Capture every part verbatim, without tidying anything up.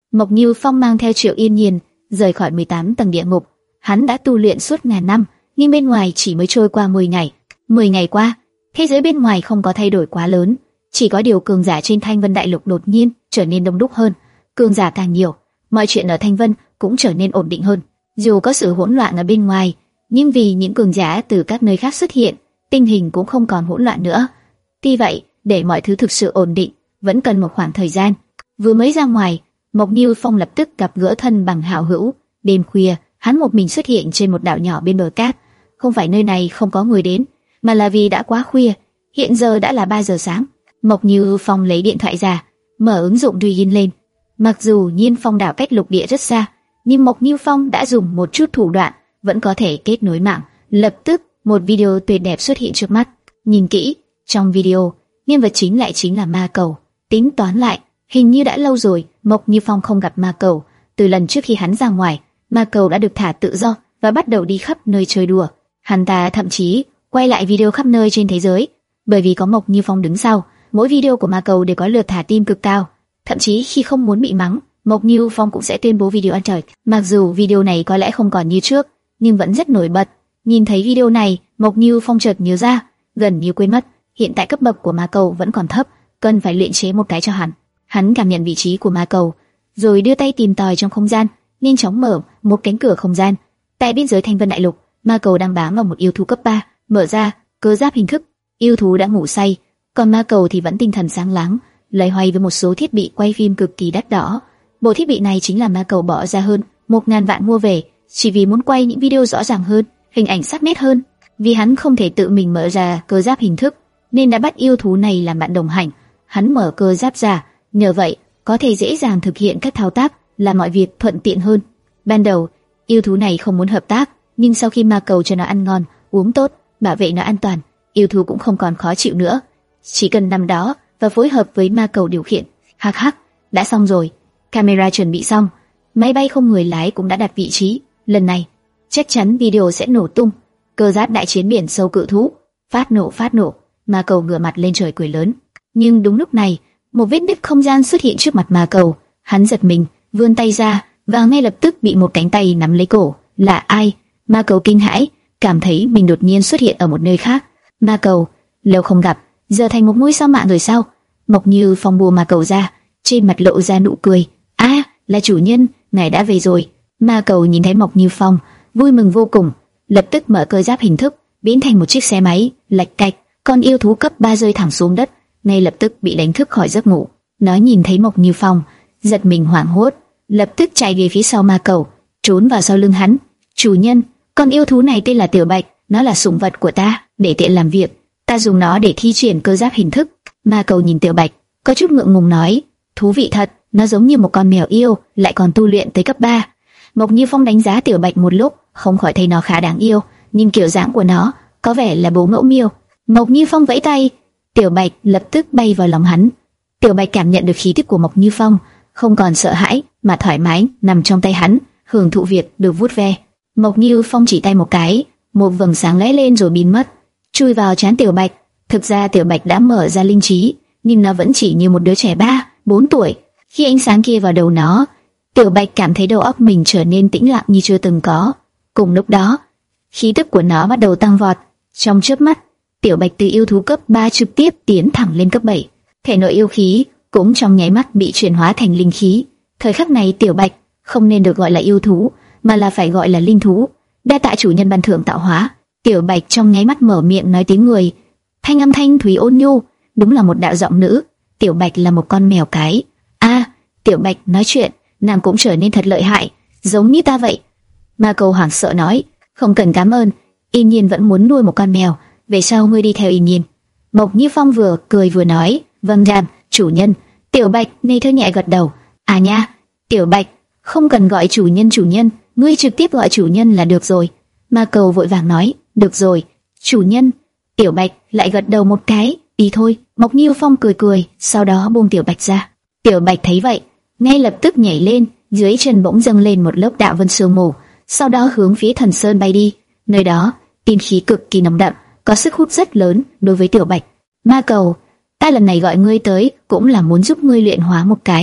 Mộc Như Phong mang theo Triệu Yên Nhiên rời khỏi mười tám tầng địa ngục. Hắn đã tu luyện suốt ngàn năm, nhưng bên ngoài chỉ mới trôi qua mười ngày. mười ngày qua, thế giới bên ngoài không có thay đổi quá lớn, chỉ có điều cường giả trên Thanh Vân Đại Lục đột nhiên trở nên đông đúc hơn. Cường giả càng nhiều, mọi chuyện ở Thanh Vân cũng trở nên ổn định hơn. Dù có sự hỗn loạn ở bên ngoài, nhưng vì những cường giả từ các nơi khác xuất hiện, tình hình cũng không còn hỗn loạn nữa. Tuy vậy, để mọi thứ thực sự ổn định, vẫn cần một khoảng thời gian. Vừa mới ra ngoài, Mộc Như Phong lập tức gặp gỡ thân bằng hảo hữu. Đêm khuya, hắn một mình xuất hiện trên một đảo nhỏ bên bờ cát. Không phải nơi này không có người đến, mà là vì đã quá khuya. Hiện giờ đã là ba giờ sáng. Mộc Như Phong lấy điện thoại ra, mở ứng dụng Douyin lên. Mặc dù Nhiên Phong đảo cách lục địa rất xa, nhưng Mộc Như Phong đã dùng một chút thủ đoạn, vẫn có thể kết nối mạng. Lập tức, một video tuyệt đẹp xuất hiện trước mắt. Nhìn kỹ, trong video, nhân vật chính lại chính là Ma Cầu. Tính toán lại, hình như đã lâu rồi Mộc Như Phong không gặp Ma Cầu. Từ lần trước khi hắn ra ngoài, Ma Cầu đã được thả tự do và bắt đầu đi khắp nơi chơi đùa. Hắn ta thậm chí quay lại video khắp nơi trên thế giới, bởi vì có Mộc Như Phong đứng sau, mỗi video của Ma Cầu đều có lượt thả tim cực cao. Thậm chí khi không muốn bị mắng, Mộc Như Phong cũng sẽ tuyên bố video ăn trời. Mặc dù video này có lẽ không còn như trước, nhưng vẫn rất nổi bật. Nhìn thấy video này, Mộc Như Phong chợt nhớ ra, gần như quên mất, hiện tại cấp bậc của Ma Cầu vẫn còn thấp, cần phải luyện chế một cái cho hắn. Hắn cảm nhận vị trí của Ma Cầu, rồi đưa tay tìm tòi trong không gian, nhanh chóng mở một cánh cửa không gian. Tại biên giới Thanh Vân Đại Lục, Ma Cầu đang bám vào một yêu thú cấp ba, mở ra cơ giáp hình thức. Yêu thú đã ngủ say, còn Ma Cầu thì vẫn tinh thần sáng láng, loay hoay với một số thiết bị quay phim cực kỳ đắt đỏ. Bộ thiết bị này chính là Ma Cầu bỏ ra hơn một ngàn vạn mua về, chỉ vì muốn quay những video rõ ràng hơn, hình ảnh sắc nét hơn. Vì hắn không thể tự mình mở ra cơ giáp hình thức, nên đã bắt yêu thú này làm bạn đồng hành. Hắn mở cơ giáp ra, nhờ vậy có thể dễ dàng thực hiện các thao tác, làm mọi việc thuận tiện hơn. Ban đầu, yêu thú này không muốn hợp tác, nhưng sau khi Ma Cầu cho nó ăn ngon, uống tốt, bảo vệ nó an toàn, yêu thú cũng không còn khó chịu nữa. Chỉ cần nằm đó và phối hợp với Ma Cầu điều khiển. Hắc hắc, đã xong rồi. Camera chuẩn bị xong, máy bay không người lái cũng đã đặt vị trí. Lần này, chắc chắn video sẽ nổ tung. Cơ giáp đại chiến biển sâu cự thú, phát nổ phát nổ. Ma Cầu ngửa mặt lên trời cười lớn. Nhưng đúng lúc này, một vết nứt không gian xuất hiện trước mặt Ma Cầu. Hắn giật mình, vươn tay ra và ngay lập tức bị một cánh tay nắm lấy cổ. Là ai? Ma Cầu kinh hãi, cảm thấy mình đột nhiên xuất hiện ở một nơi khác. Ma Cầu, lâu không gặp, giờ thành một ngôi sao mạng rồi sao? Mộc Như Phong buông Ma Cầu ra, trên mặt lộ ra nụ cười. A, à, là chủ nhân, ngài đã về rồi. Ma Cầu nhìn thấy Mộc Như Phong, vui mừng vô cùng, lập tức mở cơ giáp hình thức, biến thành một chiếc xe máy, lạch cạch. Con yêu thú cấp ba rơi thẳng xuống đất, ngay lập tức bị đánh thức khỏi giấc ngủ. Nó nhìn thấy Mộc Như Phong, giật mình hoảng hốt, lập tức chạy về phía sau Ma Cầu, trốn vào sau lưng hắn. Chủ nhân, con yêu thú này tên là Tiểu Bạch, nó là sủng vật của ta, để tiện làm việc, ta dùng nó để thi triển cơ giáp hình thức. Ma Cầu nhìn Tiểu Bạch, có chút ngượng ngùng nói, thú vị thật, nó giống như một con mèo yêu, lại còn tu luyện tới cấp ba. Mộc Như Phong đánh giá Tiểu Bạch một lúc, không khỏi thấy nó khá đáng yêu, nhưng kiểu dáng của nó có vẻ là bố mẫu miêu. Mộc Như Phong vẫy tay, Tiểu Bạch lập tức bay vào lòng hắn. Tiểu Bạch cảm nhận được khí tức của Mộc Như Phong, không còn sợ hãi mà thoải mái nằm trong tay hắn, hưởng thụ việc được vuốt ve. Mộc Như Phong chỉ tay một cái, một vầng sáng lóe lên rồi biến mất, chui vào trán Tiểu Bạch. Thực ra Tiểu Bạch đã mở ra linh trí, nhưng nó vẫn chỉ như một đứa trẻ ba, bốn tuổi. Khi ánh sáng kia vào đầu nó, Tiểu Bạch cảm thấy đầu óc mình trở nên tĩnh lặng như chưa từng có. Cùng lúc đó, khí tức của nó bắt đầu tăng vọt. Trong chớp mắt, Tiểu Bạch từ yêu thú cấp ba trực tiếp tiến thẳng lên cấp bảy. Thể nội yêu khí cũng trong nháy mắt bị chuyển hóa thành linh khí. Thời khắc này Tiểu Bạch không nên được gọi là yêu thú, mà là phải gọi là linh thú. Đa tạ chủ nhân ban thưởng tạo hóa. Tiểu Bạch trong nháy mắt mở miệng nói tiếng người, thanh âm thanh thúy ôn nhu, đúng là một đạo giọng nữ. Tiểu Bạch là một con mèo cái. A, à, Tiểu Bạch nói chuyện, nàng cũng trở nên thật lợi hại, giống như ta vậy. Ma Cầu hoảng sợ nói, không cần cảm ơn, Yên Nhiên vẫn muốn nuôi một con mèo, về sau ngươi đi theo Yên Nhiên. Mộc Như Phong vừa cười vừa nói, vâng đàm, chủ nhân. Tiểu Bạch ngây thơ nhẹ gật đầu. À nha, Tiểu Bạch, không cần gọi chủ nhân chủ nhân, ngươi trực tiếp gọi chủ nhân là được rồi. Ma Cầu vội vàng nói, được rồi, chủ nhân. Tiểu Bạch lại gật đầu một cái, đi thôi. Mộc Như Phong cười cười, sau đó buông Tiểu Bạch ra. Tiểu Bạch thấy vậy, ngay lập tức nhảy lên, dưới chân bỗng dâng lên một lớp đạo vân sương mù, sau đó hướng phía Thần Sơn bay đi. Nơi đó, tiên khí cực kỳ nồng đậm, có sức hút rất lớn đối với Tiểu Bạch. Ma Cầu, ta lần này gọi ngươi tới cũng là muốn giúp ngươi luyện hóa một cái.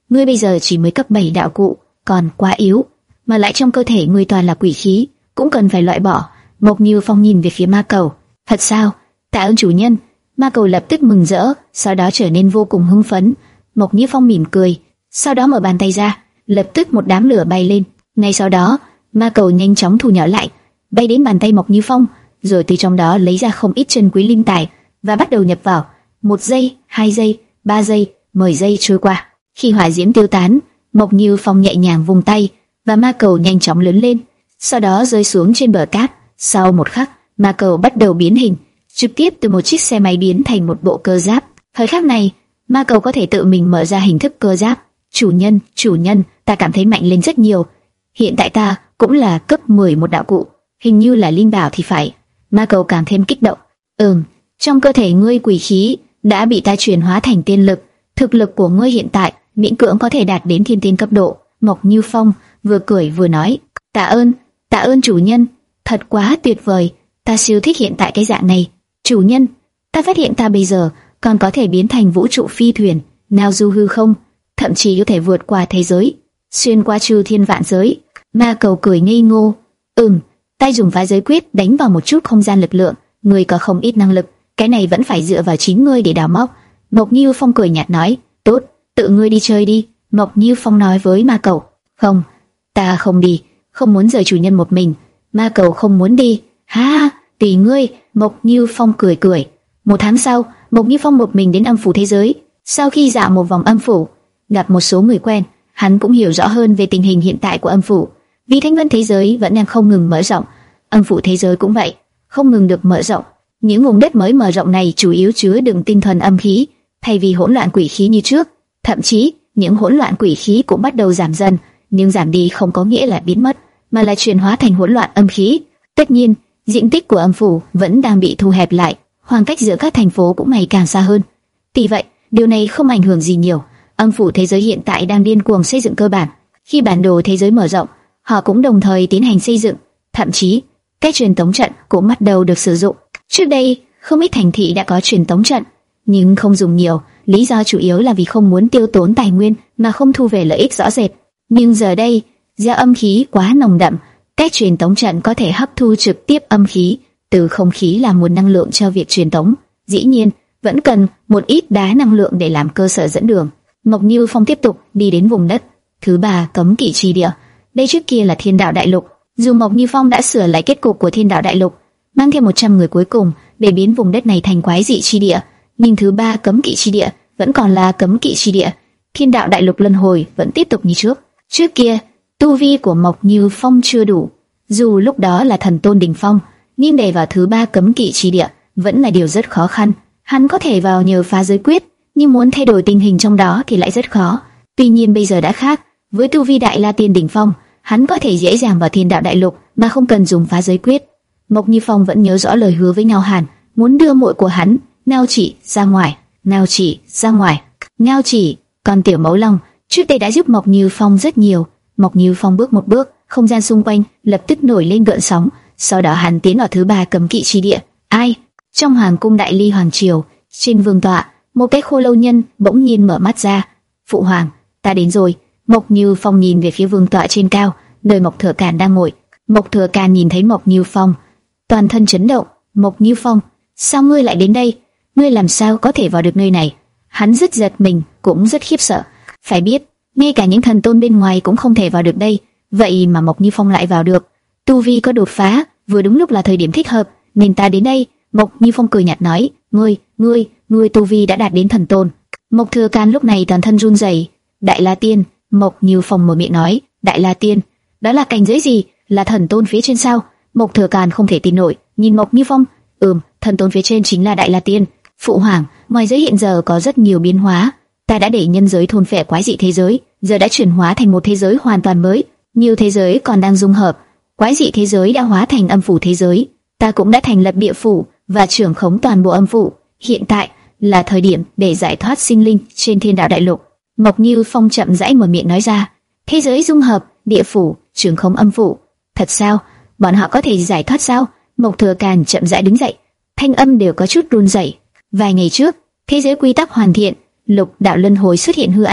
ngươi bây giờ chỉ mới cấp bảy đạo cụ, còn quá yếu, mà lại trong cơ thể ngươi toàn là quỷ khí, cũng cần phải loại bỏ. Mộc Như Phong nhìn về phía Ma Cầu. Thật sao? Tạ ơn chủ nhân. Ma Cầu lập tức mừng rỡ, sau đó trở nên vô cùng hưng phấn. Mộc Như Phong mỉm cười, sau đó mở bàn tay ra, lập tức một đám lửa bay lên. Ngay sau đó, Ma Cầu nhanh chóng thu nhỏ lại, bay đến bàn tay Mộc Như Phong, rồi từ trong đó lấy ra không ít chân quý linh tài và bắt đầu nhập vào. Một giây, hai giây, ba giây, mười giây trôi qua. Khi hỏa diễm tiêu tán, Mộc Như Phong nhẹ nhàng vung tay và Ma Cầu nhanh chóng lớn lên, sau đó rơi xuống trên bờ cát. Sau một khắc, Ma Cầu bắt đầu biến hình, trực tiếp từ một chiếc xe máy biến thành một bộ cơ giáp. Thời khắc này, Ma Cầu có thể tự mình mở ra hình thức cơ giáp. Chủ nhân, chủ nhân, ta cảm thấy mạnh lên rất nhiều. Hiện tại ta cũng là cấp mười một đạo cụ, hình như là linh bảo thì phải. Ma Cầu càng thêm kích động. Ừm, trong cơ thể ngươi quỷ khí đã bị ta chuyển hóa thành tiên lực, thực lực của ngươi hiện tại miễn cưỡng có thể đạt đến thiên tiên cấp độ. Mộc Như Phong vừa cười vừa nói, tạ ơn, tạ ơn chủ nhân, thật quá tuyệt vời, ta siêu thích hiện tại cái dạng này. Chủ nhân, ta phát hiện ta bây giờ còn có thể biến thành vũ trụ phi thuyền, nào du hư không, thậm chí có thể vượt qua thế giới, xuyên qua chư thiên vạn giới. Ma Cầu cười ngây ngô, ừm, tay dùng phá giới quyết đánh vào một chút không gian lực lượng, ngươi có không ít năng lực, cái này vẫn phải dựa vào chính ngươi để đào móc. Mộc Như Phong cười nhạt nói, tốt, tự ngươi đi chơi đi. Mộc Như Phong nói với Ma Cầu. Không, ta không đi, không muốn rời chủ nhân một mình. Ma Cầu không muốn đi. Ha ha, tùy ngươi. Mộc Như Phong cười cười. Một tháng sau, Mộc Như Phong một mình đến âm phủ thế giới. Sau khi dạo một vòng âm phủ, gặp một số người quen, hắn cũng hiểu rõ hơn về tình hình hiện tại của âm phủ. Vì thanh vân thế giới vẫn đang không ngừng mở rộng, âm phủ thế giới cũng vậy, không ngừng được mở rộng. Những vùng đất mới mở rộng này chủ yếu chứa đựng tinh thuần âm khí, thay vì hỗn loạn quỷ khí như trước. Thậm chí, những hỗn loạn quỷ khí cũng bắt đầu giảm dần, nhưng giảm đi không có nghĩa là biến mất, mà là chuyển hóa thành hỗn loạn âm khí. Tất nhiên, diện tích của âm phủ vẫn đang bị thu hẹp lại, khoảng cách giữa các thành phố cũng ngày càng xa hơn. Tuy vậy, điều này không ảnh hưởng gì nhiều. Âm phủ thế giới hiện tại đang điên cuồng xây dựng cơ bản. Khi bản đồ thế giới mở rộng, họ cũng đồng thời tiến hành xây dựng. Thậm chí, cách truyền tống trận cũng bắt đầu được sử dụng. Trước đây, không ít thành thị đã có truyền tống trận, nhưng không dùng nhiều. Lý do chủ yếu là vì không muốn tiêu tốn tài nguyên mà không thu về lợi ích rõ rệt. Nhưng giờ đây, do âm khí quá nồng đậm, cách truyền tống trận có thể hấp thu trực tiếp âm khí từ không khí làm nguồn năng lượng cho việc truyền tống. Dĩ nhiên, vẫn cần một ít đá năng lượng để làm cơ sở dẫn đường. Mộc Như Phong tiếp tục đi đến vùng đất thứ ba, cấm kỵ chi địa. Đây trước kia là Thiên Đạo Đại Lục. Dù Mộc Như Phong đã sửa lại kết cục của Thiên Đạo Đại Lục, mang thêm một trăm người cuối cùng để biến vùng đất này thành quái dị chi địa, nhưng thứ ba cấm kỵ chi địa vẫn còn là cấm kỵ chi địa. Thiên Đạo Đại Lục luân hồi vẫn tiếp tục như trước. Trước kia, tu vi của Mộc Như Phong chưa đủ, dù lúc đó là thần tôn đỉnh phong, nhưng để vào thứ ba cấm kỵ chi địa vẫn là điều rất khó khăn. Hắn có thể vào nhờ phá giới quyết, nhưng muốn thay đổi tình hình trong đó thì lại rất khó. Tuy nhiên bây giờ đã khác, với tu vi Đại La Tiên đỉnh phong, hắn có thể dễ dàng vào Thiên Đạo Đại Lục mà không cần dùng phá giới quyết. Mộc Như Phong vẫn nhớ rõ lời hứa với Ngao Hàn, muốn đưa muội của hắn, Ngao Chỉ ra ngoài. Ngao Chỉ ra ngoài. Ngao Chỉ, con tiểu mẫu long, trước đây đã giúp Mộc Như Phong rất nhiều. Mộc Như Phong bước một bước, không gian xung quanh lập tức nổi lên gợn sóng. Sau đó hắn tiến vào thứ ba cấm kỵ chi địa. Ai? Trong hoàng cung Đại Ly hoàng triều, trên vương tọa, một cái khô lâu nhân bỗng nhiên mở mắt ra. Phụ hoàng, ta đến rồi. Mộc Như Phong nhìn về phía vương tọa trên cao, nơi Mộc Thừa Càn đang ngồi. Mộc Thừa Càn nhìn thấy Mộc Như Phong, toàn thân chấn động. Mộc Như Phong, sao ngươi lại đến đây? Ngươi làm sao có thể vào được nơi này? Hắn rất giật mình, cũng rất khiếp sợ. Phải biết, ngay cả những thần tôn bên ngoài cũng không thể vào được đây, vậy mà Mộc Như Phong lại vào được. Tu vi có đột phá, vừa đúng lúc là thời điểm thích hợp, nên ta đến đây. Mộc Như Phong cười nhạt nói, ngươi, ngươi, ngươi tu vi đã đạt đến thần tôn. Mộc Thừa Càn lúc này toàn thân run rẩy. Đại La Tiên. Mộc Như Phong mở miệng nói, Đại La Tiên, đó là cảnh giới gì? Là thần tôn phía trên sao? Mộc Thừa Càn không thể tin nổi, nhìn Mộc Như Phong, ừm, thần tôn phía trên chính là Đại La Tiên. Phụ hoàng, ngoài giới hiện giờ có rất nhiều biến hóa, ta đã để nhân giới thôn phệ quái dị thế giới, giờ đã chuyển hóa thành một thế giới hoàn toàn mới. Nhiều thế giới còn đang dung hợp, quái dị thế giới đã hóa thành âm phủ thế giới. Ta cũng đã thành lập địa phủ và trưởng khống toàn bộ âm phủ. Hiện tại là thời điểm để giải thoát sinh linh trên Thiên Đạo Đại Lục. Mộc Như Phong chậm rãi mở miệng nói ra, thế giới dung hợp, địa phủ, trưởng khống âm phủ. Thật sao? Bọn họ có thể giải thoát sao? Mộc Thừa Càn chậm rãi đứng dậy, thanh âm đều có chút run rẩy. Vài ngày trước, thế giới quy tắc hoàn thiện, lục đạo luân hồi xuất hiện hư ảnh,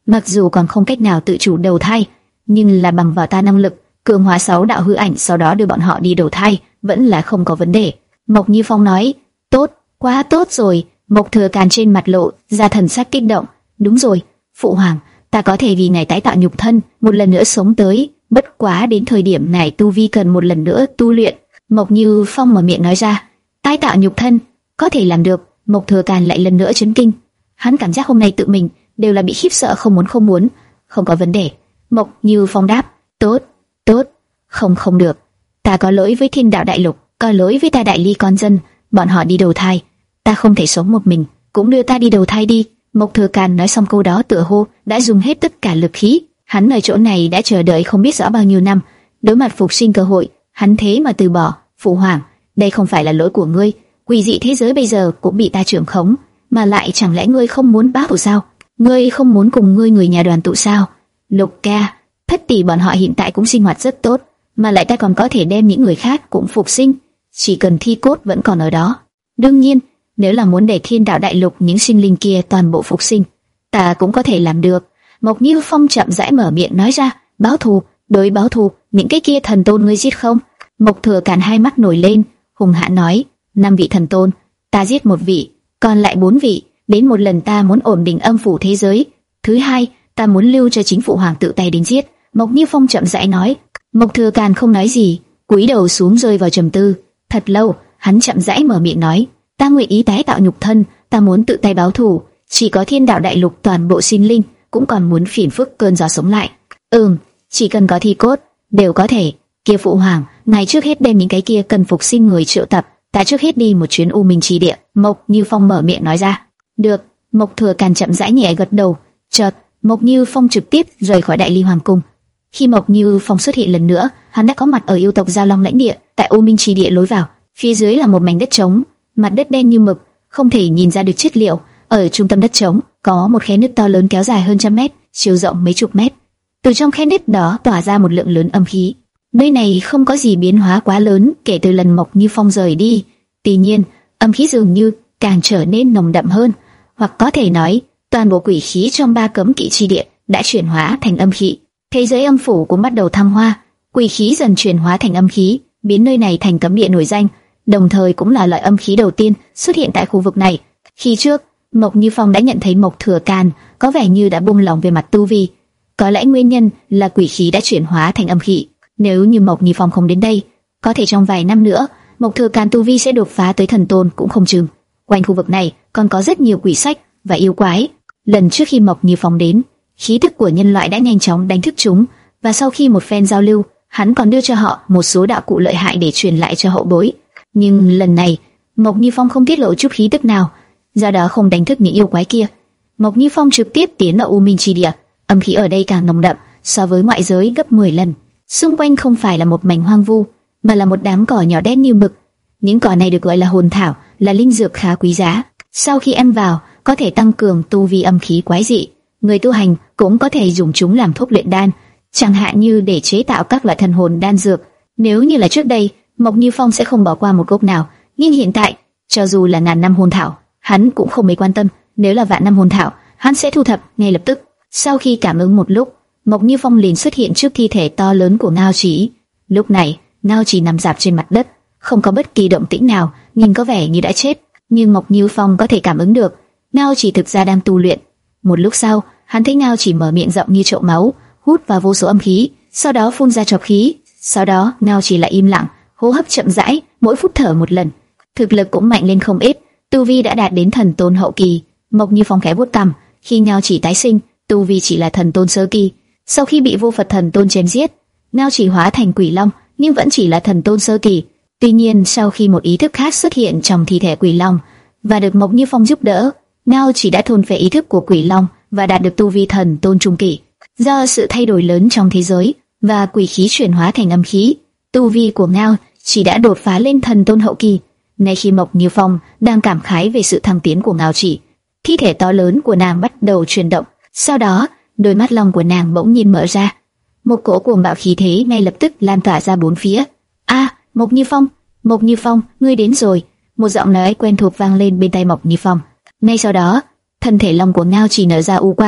mặc dù còn không cách nào tự chủ đầu thai, nhưng là bằng vào ta năng lực cường hóa sáu đạo hư ảnh, sau đó đưa bọn họ đi đầu thai, vẫn là không có vấn đề. Mộc Như Phong nói, tốt, quá tốt rồi. Mộc Thừa Càn trên mặt lộ ra thần sắc kích động. Đúng rồi, phụ hoàng, ta có thể vì ngài tái tạo nhục thân, một lần nữa sống tới. Bất quá đến thời điểm này tu vi cần một lần nữa tu luyện. Mộc Như Phong mở miệng nói ra, tái tạo nhục thân, có thể làm được. Mộc Thừa Càn lại lần nữa chấn kinh. Hắn cảm giác hôm nay tự mình đều là bị khiếp sợ, không muốn không muốn. Không có vấn đề. Mộc Như Phong đáp, tốt, tốt. Không không được, ta có lỗi với Thiên Đạo Đại Lục, có lỗi với ta Đại Ly con dân, bọn họ đi đầu thai, ta không thể sống một mình, cũng đưa ta đi đầu thai đi. Mộc Thừa Càn nói xong câu đó tựa hồ đã dùng hết tất cả lực khí. Hắn ở chỗ này đã chờ đợi không biết rõ bao nhiêu năm, đối mặt phục sinh cơ hội, hắn thế mà từ bỏ. Phụ hoàng, đây không phải là lỗi của ngươi, quỷ dị thế giới bây giờ cũng bị ta trưởng khống, mà lại chẳng lẽ ngươi không muốn báo thù sao? Ngươi không muốn cùng ngươi người nhà đoàn tụ sao? Lục ca, Thất tỷ bọn họ hiện tại cũng sinh hoạt rất tốt, mà lại ta còn có thể đem những người khác cũng phục sinh, chỉ cần thi cốt vẫn còn ở đó. Đương nhiên, nếu là muốn để Thiên Đạo Đại Lục những sinh linh kia toàn bộ phục sinh, ta cũng có thể làm được. Mộc Như Phong chậm rãi mở miệng nói ra, báo thù, đối báo thù, những cái kia thần tôn ngươi giết không? Mộc Thừa Càn hai mắt nổi lên, hùng hãn nói, năm vị thần tôn, ta giết một vị, còn lại bốn vị. Đến một lần ta muốn ổn định âm phủ thế giới, thứ hai, ta muốn lưu cho chính phụ hoàng tự tay đến giết. Mộc Như Phong chậm rãi nói. Mộc Thừa Càn không nói gì, cúi đầu xuống rơi vào trầm tư. Thật lâu, hắn chậm rãi mở miệng nói, ta nguyện ý tái tạo nhục thân, ta muốn tự tay báo thù. Chỉ có Thiên Đạo Đại Lục toàn bộ sinh linh cũng còn muốn phiền phức cơn gió sống lại. Ừm, chỉ cần có thi cốt đều có thể. Kia phụ hoàng, ngài trước hết đem những cái kia cần phục sinh người triệu tập, ta trước hết đi một chuyến U Minh Chi Địa. Mộc Như Phong mở miệng nói ra. Được. Mộc Thừa Càn chậm rãi nhẹ gật đầu. Chợt, Mộc Như Phong trực tiếp rời khỏi Đại Ly Hoàng cung. Khi Mộc Như Phong xuất hiện lần nữa, hắn đã có mặt ở yêu tộc Giao Long lãnh địa, tại U Minh Chi Địa lối vào. Phía dưới là một mảnh đất trống, mặt đất đen như mực, không thể nhìn ra được chất liệu. Ở trung tâm đất trống có một khe nứt to lớn kéo dài hơn trăm mét, chiều rộng mấy chục mét. Từ trong khe nứt đó tỏa ra một lượng lớn âm khí. Nơi này không có gì biến hóa quá lớn kể từ lần Mộc Như Phong rời đi. Tuy nhiên, âm khí dường như càng trở nên nồng đậm hơn, hoặc có thể nói, toàn bộ quỷ khí trong ba cấm kỵ chi địa đã chuyển hóa thành âm khí. Thế giới âm phủ cũng bắt đầu thăng hoa, quỷ khí dần chuyển hóa thành âm khí, biến nơi này thành cấm địa nổi danh, đồng thời cũng là loại âm khí đầu tiên xuất hiện tại khu vực này. Khi trước, Mộc Như Phong đã nhận thấy Mộc Thừa Càn có vẻ như đã buông lỏng về mặt tu vi, có lẽ nguyên nhân là quỷ khí đã chuyển hóa thành âm khí. Nếu như Mộc Như Phong không đến đây, có thể trong vài năm nữa, Mộc Thừa Càn tu vi sẽ đột phá tới thần tôn cũng không chừng. Quanh khu vực này còn có rất nhiều quỷ sách và yêu quái. Lần trước khi Mộc Như Phong đến, khí tức của nhân loại đã nhanh chóng đánh thức chúng, và sau khi một phen giao lưu, hắn còn đưa cho họ một số đạo cụ lợi hại để truyền lại cho hậu bối. Nhưng lần này, Mộc Như Phong không tiết lộ chút khí tức nào, do đó không đánh thức những yêu quái kia. Mộc Như Phong trực tiếp tiến vào U Minh Chi Địa, âm khí ở đây càng nồng đậm so với ngoại giới gấp mười lần. Xung quanh không phải là một mảnh hoang vu, mà là một đám cỏ nhỏ đen như mực. Những cỏ này được gọi là hồn thảo, là linh dược khá quý giá. Sau khi ăn vào, có thể tăng cường tu vi âm khí quái dị. Người tu hành cũng có thể dùng chúng làm thuốc luyện đan, chẳng hạn như để chế tạo các loại thần hồn đan dược. Nếu như là trước đây, Mộc Như Phong sẽ không bỏ qua một gốc nào, nhưng hiện tại, cho dù là ngàn năm hồn thảo, hắn cũng không mấy quan tâm. Nếu là vạn năm hồn thảo, hắn sẽ thu thập ngay lập tức. Sau khi cảm ứng một lúc, Mộc Như Phong liền xuất hiện trước thi thể to lớn của Ngao Chỉ. Lúc này, Ngao Chỉ nằm rạp trên mặt đất, không có bất kỳ động tĩnh nào, nhìn có vẻ như đã chết. Nhưng Mộc Như Phong có thể cảm ứng được, Ngao Chỉ thực ra đang tu luyện. Một lúc sau, hắn thấy Ngao Chỉ mở miệng rộng như chậu máu, hút vào vô số âm khí, sau đó phun ra trọc khí. Sau đó, Ngao Chỉ lại im lặng, hô hấp chậm rãi, mỗi phút thở một lần. Thực lực cũng mạnh lên không ít, tu vi đã đạt đến thần tôn hậu kỳ. Mộc Như Phong khẽ vuốt cằm, khi Ngao Chỉ tái sinh, tu vi chỉ là thần tôn sơ kỳ. Sau khi bị vô Phật thần tôn chém giết, Ngao Chỉ hóa thành quỷ long, nhưng vẫn chỉ là thần tôn sơ kỳ. Tuy nhiên, sau khi một ý thức khác xuất hiện trong thi thể quỷ long và được Mộc Như Phong giúp đỡ, Ngao Chỉ đã thôn phệ ý thức của quỷ long và đạt được tu vi thần tôn trung kỳ. Do sự thay đổi lớn trong thế giới và quỷ khí chuyển hóa thành âm khí, tu vi của Ngao Chỉ đã đột phá lên thần tôn hậu kỳ. Ngay khi Mộc Như Phong đang cảm khái về sự thăng tiến của Ngao Chỉ, thi thể to lớn của nàng bắt đầu chuyển động. Sau đó, đôi mắt long của nàng bỗng nhiên mở ra, một cỗ cuồng bạo khí thế ngay lập tức lan tỏa ra bốn phía. A, à, Mộc Như Phong, Mộc Như Phong, ngươi đến rồi! Một giọng nói quen thuộc vang lên bên tai Mộc Như Phong. Ngay sau đó, thân thể long của Ngao Chỉ nở ra u quang,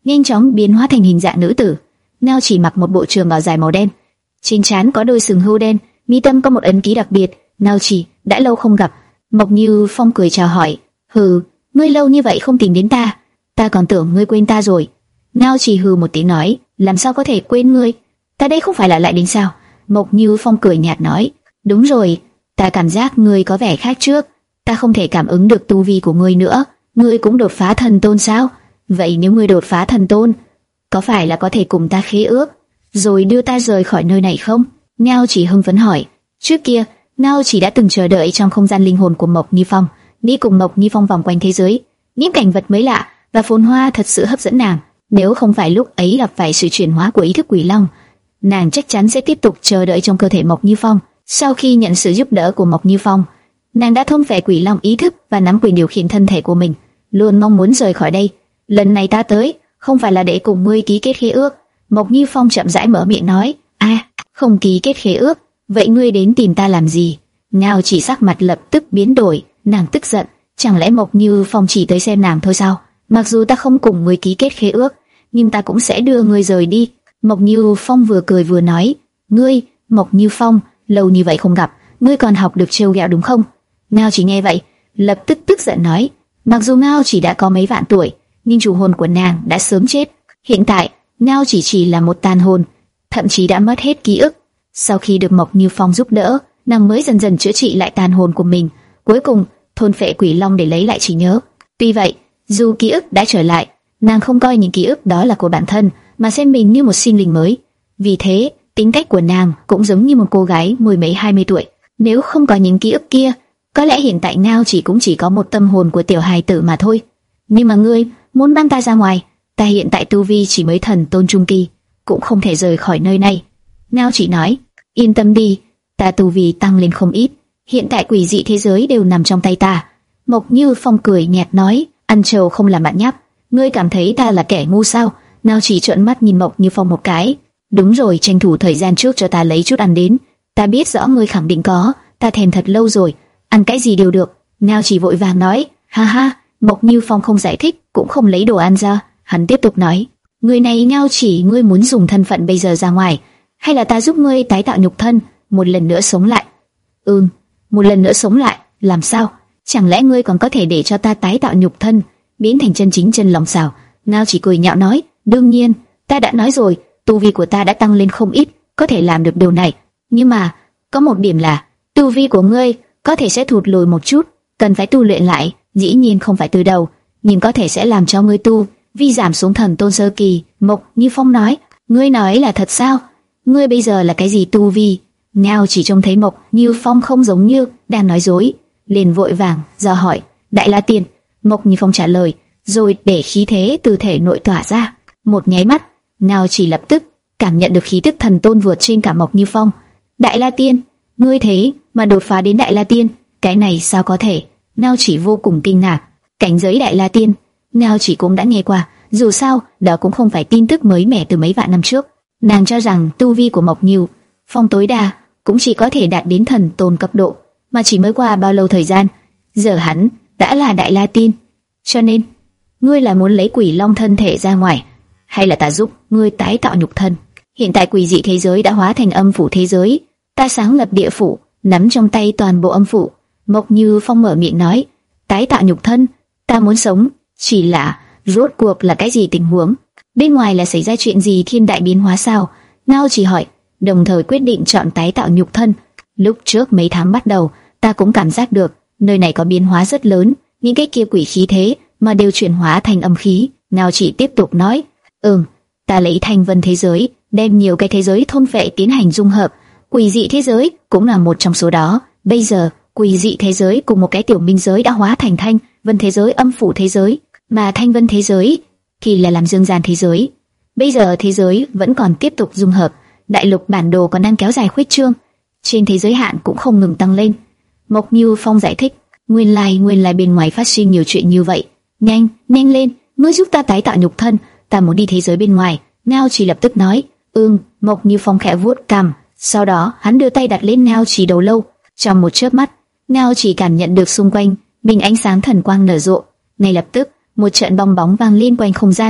nhanh chóng biến hóa thành hình dạng nữ tử. Ngao Chỉ mặc một bộ trường bào dài màu đen, trên trán có đôi sừng hươu đen, mi tâm có một ấn ký đặc biệt. Ngao Chỉ, đã lâu không gặp. Mộc Như Phong cười chào hỏi. Hừ, ngươi lâu như vậy không tìm đến ta, ta còn tưởng ngươi quên ta rồi. Ngao Chỉ hừ một tiếng nói, làm sao có thể quên ngươi? Ta đây không phải là lại đến sao? Mộc Như Phong cười nhạt nói, đúng rồi, ta cảm giác ngươi có vẻ khác trước, ta không thể cảm ứng được tu vi của ngươi nữa. Ngươi cũng đột phá thần tôn sao? Vậy nếu ngươi đột phá thần tôn, có phải là có thể cùng ta khế ước, rồi đưa ta rời khỏi nơi này không? Ngao Chỉ hưng phấn hỏi. Trước kia, Ngao Chỉ đã từng chờ đợi trong không gian linh hồn của Mộc Như Phong, đi cùng Mộc Như Phong vòng quanh thế giới. Những cảnh vật mới lạ và phồn hoa thật sự hấp dẫn nàng. Nếu không phải lúc ấy gặp phải sự chuyển hóa của ý thức Quỷ Long, nàng chắc chắn sẽ tiếp tục chờ đợi trong cơ thể Mộc Như Phong. Sau khi nhận sự giúp đỡ của Mộc Như Phong, nàng đã thôn phệ Quỷ Long ý thức và nắm quyền điều khiển thân thể của mình, luôn mong muốn rời khỏi đây. Lần này ta tới, không phải là để cùng ngươi ký kết khế ước. Mộc Như Phong chậm rãi mở miệng nói. A, à, không ký kết khế ước, vậy ngươi đến tìm ta làm gì? Ngao Chỉ sắc mặt lập tức biến đổi, nàng tức giận, chẳng lẽ Mộc Như Phong chỉ tới xem nàng thôi sao? Mặc dù ta không cùng ngươi ký kết khế ước, nhưng ta cũng sẽ đưa ngươi rời đi. Mộc Như Phong vừa cười vừa nói. Ngươi, Mộc Như Phong, lâu như vậy không gặp, ngươi còn học được trêu ghẹo đúng không? Ngao Chỉ nghe vậy, lập tức tức giận nói. Mặc dù Ngao Chỉ đã có mấy vạn tuổi, nhưng chủ hồn của nàng đã sớm chết. Hiện tại, Ngao Chỉ chỉ là một tàn hồn, thậm chí đã mất hết ký ức. Sau khi được Mộc Như Phong giúp đỡ, nàng mới dần dần chữa trị lại tàn hồn của mình, cuối cùng thôn phệ Quỷ Long để lấy lại trí nhớ. Tuy vậy, dù ký ức đã trở lại, nàng không coi những ký ức đó là của bản thân, mà xem mình như một sinh linh mới. Vì thế, tính cách của nàng cũng giống như một cô gái mười mấy hai mươi tuổi. Nếu không có những ký ức kia, có lẽ hiện tại Ngao Chỉ cũng chỉ có một tâm hồn của tiểu hài tử mà thôi. Nhưng mà ngươi muốn ban ta ra ngoài, ta hiện tại tu vi chỉ mới thần tôn trung kỳ, cũng không thể rời khỏi nơi này. Ngao Chỉ nói, yên tâm đi, ta tu vi tăng lên không ít, hiện tại quỷ dị thế giới đều nằm trong tay ta. Mộc Như Phong cười nhạt nói, ăn trầu không làm bạn nháp, ngươi cảm thấy ta là kẻ ngu sao? Ngao Chỉ trợn mắt nhìn Mộc Như Phong một cái. Đúng rồi, tranh thủ thời gian trước cho ta lấy chút ăn đến, ta biết rõ ngươi khẳng định có, ta thèm thật lâu rồi, ăn cái gì đều được. Ngao Chỉ vội vàng nói, ha ha. Mộc Như Phong không giải thích, cũng không lấy đồ ăn ra, hắn tiếp tục nói, người này Ngao Chỉ, ngươi muốn dùng thân phận bây giờ ra ngoài, hay là ta giúp ngươi tái tạo nhục thân, một lần nữa sống lại? Ừm, một lần nữa sống lại, làm sao? Chẳng lẽ ngươi còn có thể để cho ta tái tạo nhục thân, biến thành chân chính chân lòng sao? Ngao Chỉ cười nhạo nói, đương nhiên, ta đã nói rồi, tu vi của ta đã tăng lên không ít, có thể làm được điều này. Nhưng mà, có một điểm là, tu vi của ngươi có thể sẽ thụt lùi một chút, cần phải tu luyện lại. Dĩ nhiên không phải từ đầu, nhưng có thể sẽ làm cho ngươi tu vi giảm xuống thần tôn sơ kỳ. Mộc Như Phong nói, ngươi nói là thật sao? Ngươi bây giờ là cái gì tu vi? Ngao Chỉ trông thấy Mộc Như Phong không giống như đang nói dối, liền vội vàng dò hỏi, Đại La Tiên. Mộc Như Phong trả lời, rồi để khí thế từ thể nội tỏa ra. Một nháy mắt, Ngao Chỉ lập tức cảm nhận được khí tức thần tôn vượt trên cả Mộc Như Phong. Đại La Tiên, ngươi thế mà đột phá đến Đại La Tiên, cái này sao có thể? Ngao Chỉ vô cùng kinh ngạc. Cảnh giới Đại La Tiên, Ngao Chỉ cũng đã nghe qua, dù sao đó cũng không phải tin tức mới mẻ từ mấy vạn năm trước. Nàng cho rằng tu vi của Mộc Như Phong tối đa cũng chỉ có thể đạt đến thần tôn cấp độ, mà chỉ mới qua bao lâu thời gian, giờ hắn đã là Đại La Tiên. Cho nên, ngươi là muốn lấy Quỷ Long thân thể ra ngoài, hay là ta giúp ngươi tái tạo nhục thân? Hiện tại quỷ dị thế giới đã hóa thành âm phủ thế giới, ta sáng lập địa phủ, nắm trong tay toàn bộ âm phủ. Mộc Như Phong mở miệng nói, tái tạo nhục thân, ta muốn sống, chỉ là rốt cuộc là cái gì tình huống? Bên ngoài là xảy ra chuyện gì thiên đại biến hóa sao? Ngao Chỉ hỏi, đồng thời quyết định chọn tái tạo nhục thân. Lúc trước mấy tháng bắt đầu, ta cũng cảm giác được nơi này có biến hóa rất lớn, những cái kia quỷ khí thế mà đều chuyển hóa thành âm khí. Ngao Chỉ tiếp tục nói, ừm, ta lấy thanh vân thế giới, đem nhiều cái thế giới thôn phệ tiến hành dung hợp, quỷ dị thế giới cũng là một trong số đó. Bây giờ quỷ dị thế giới cùng một cái tiểu minh giới đã hóa thành thanh vân thế giới âm phủ thế giới, mà thanh vân thế giới thì là làm dương gian thế giới. Bây giờ thế giới vẫn còn tiếp tục dung hợp, đại lục bản đồ còn đang kéo dài khuếch trương, trên thế giới hạn cũng không ngừng tăng lên. Mộc Như Phong giải thích, nguyên lai nguyên lai bên ngoài phát sinh nhiều chuyện như vậy. Nhanh, nhanh lên, ngươi giúp ta tái tạo nhục thân, ta muốn đi thế giới bên ngoài. Ngao Chỉ lập tức nói, ừm. Mộc Như Phong khẽ vuốt cằm, sau đó hắn đưa tay đặt lên Ngao Chỉ đầu lâu. Trong một chớp mắt, Ngao Chỉ cảm nhận được xung quanh mình ánh sáng thần quang nở rộ. Ngay lập tức, một trận bong bóng vang lên quanh không gian.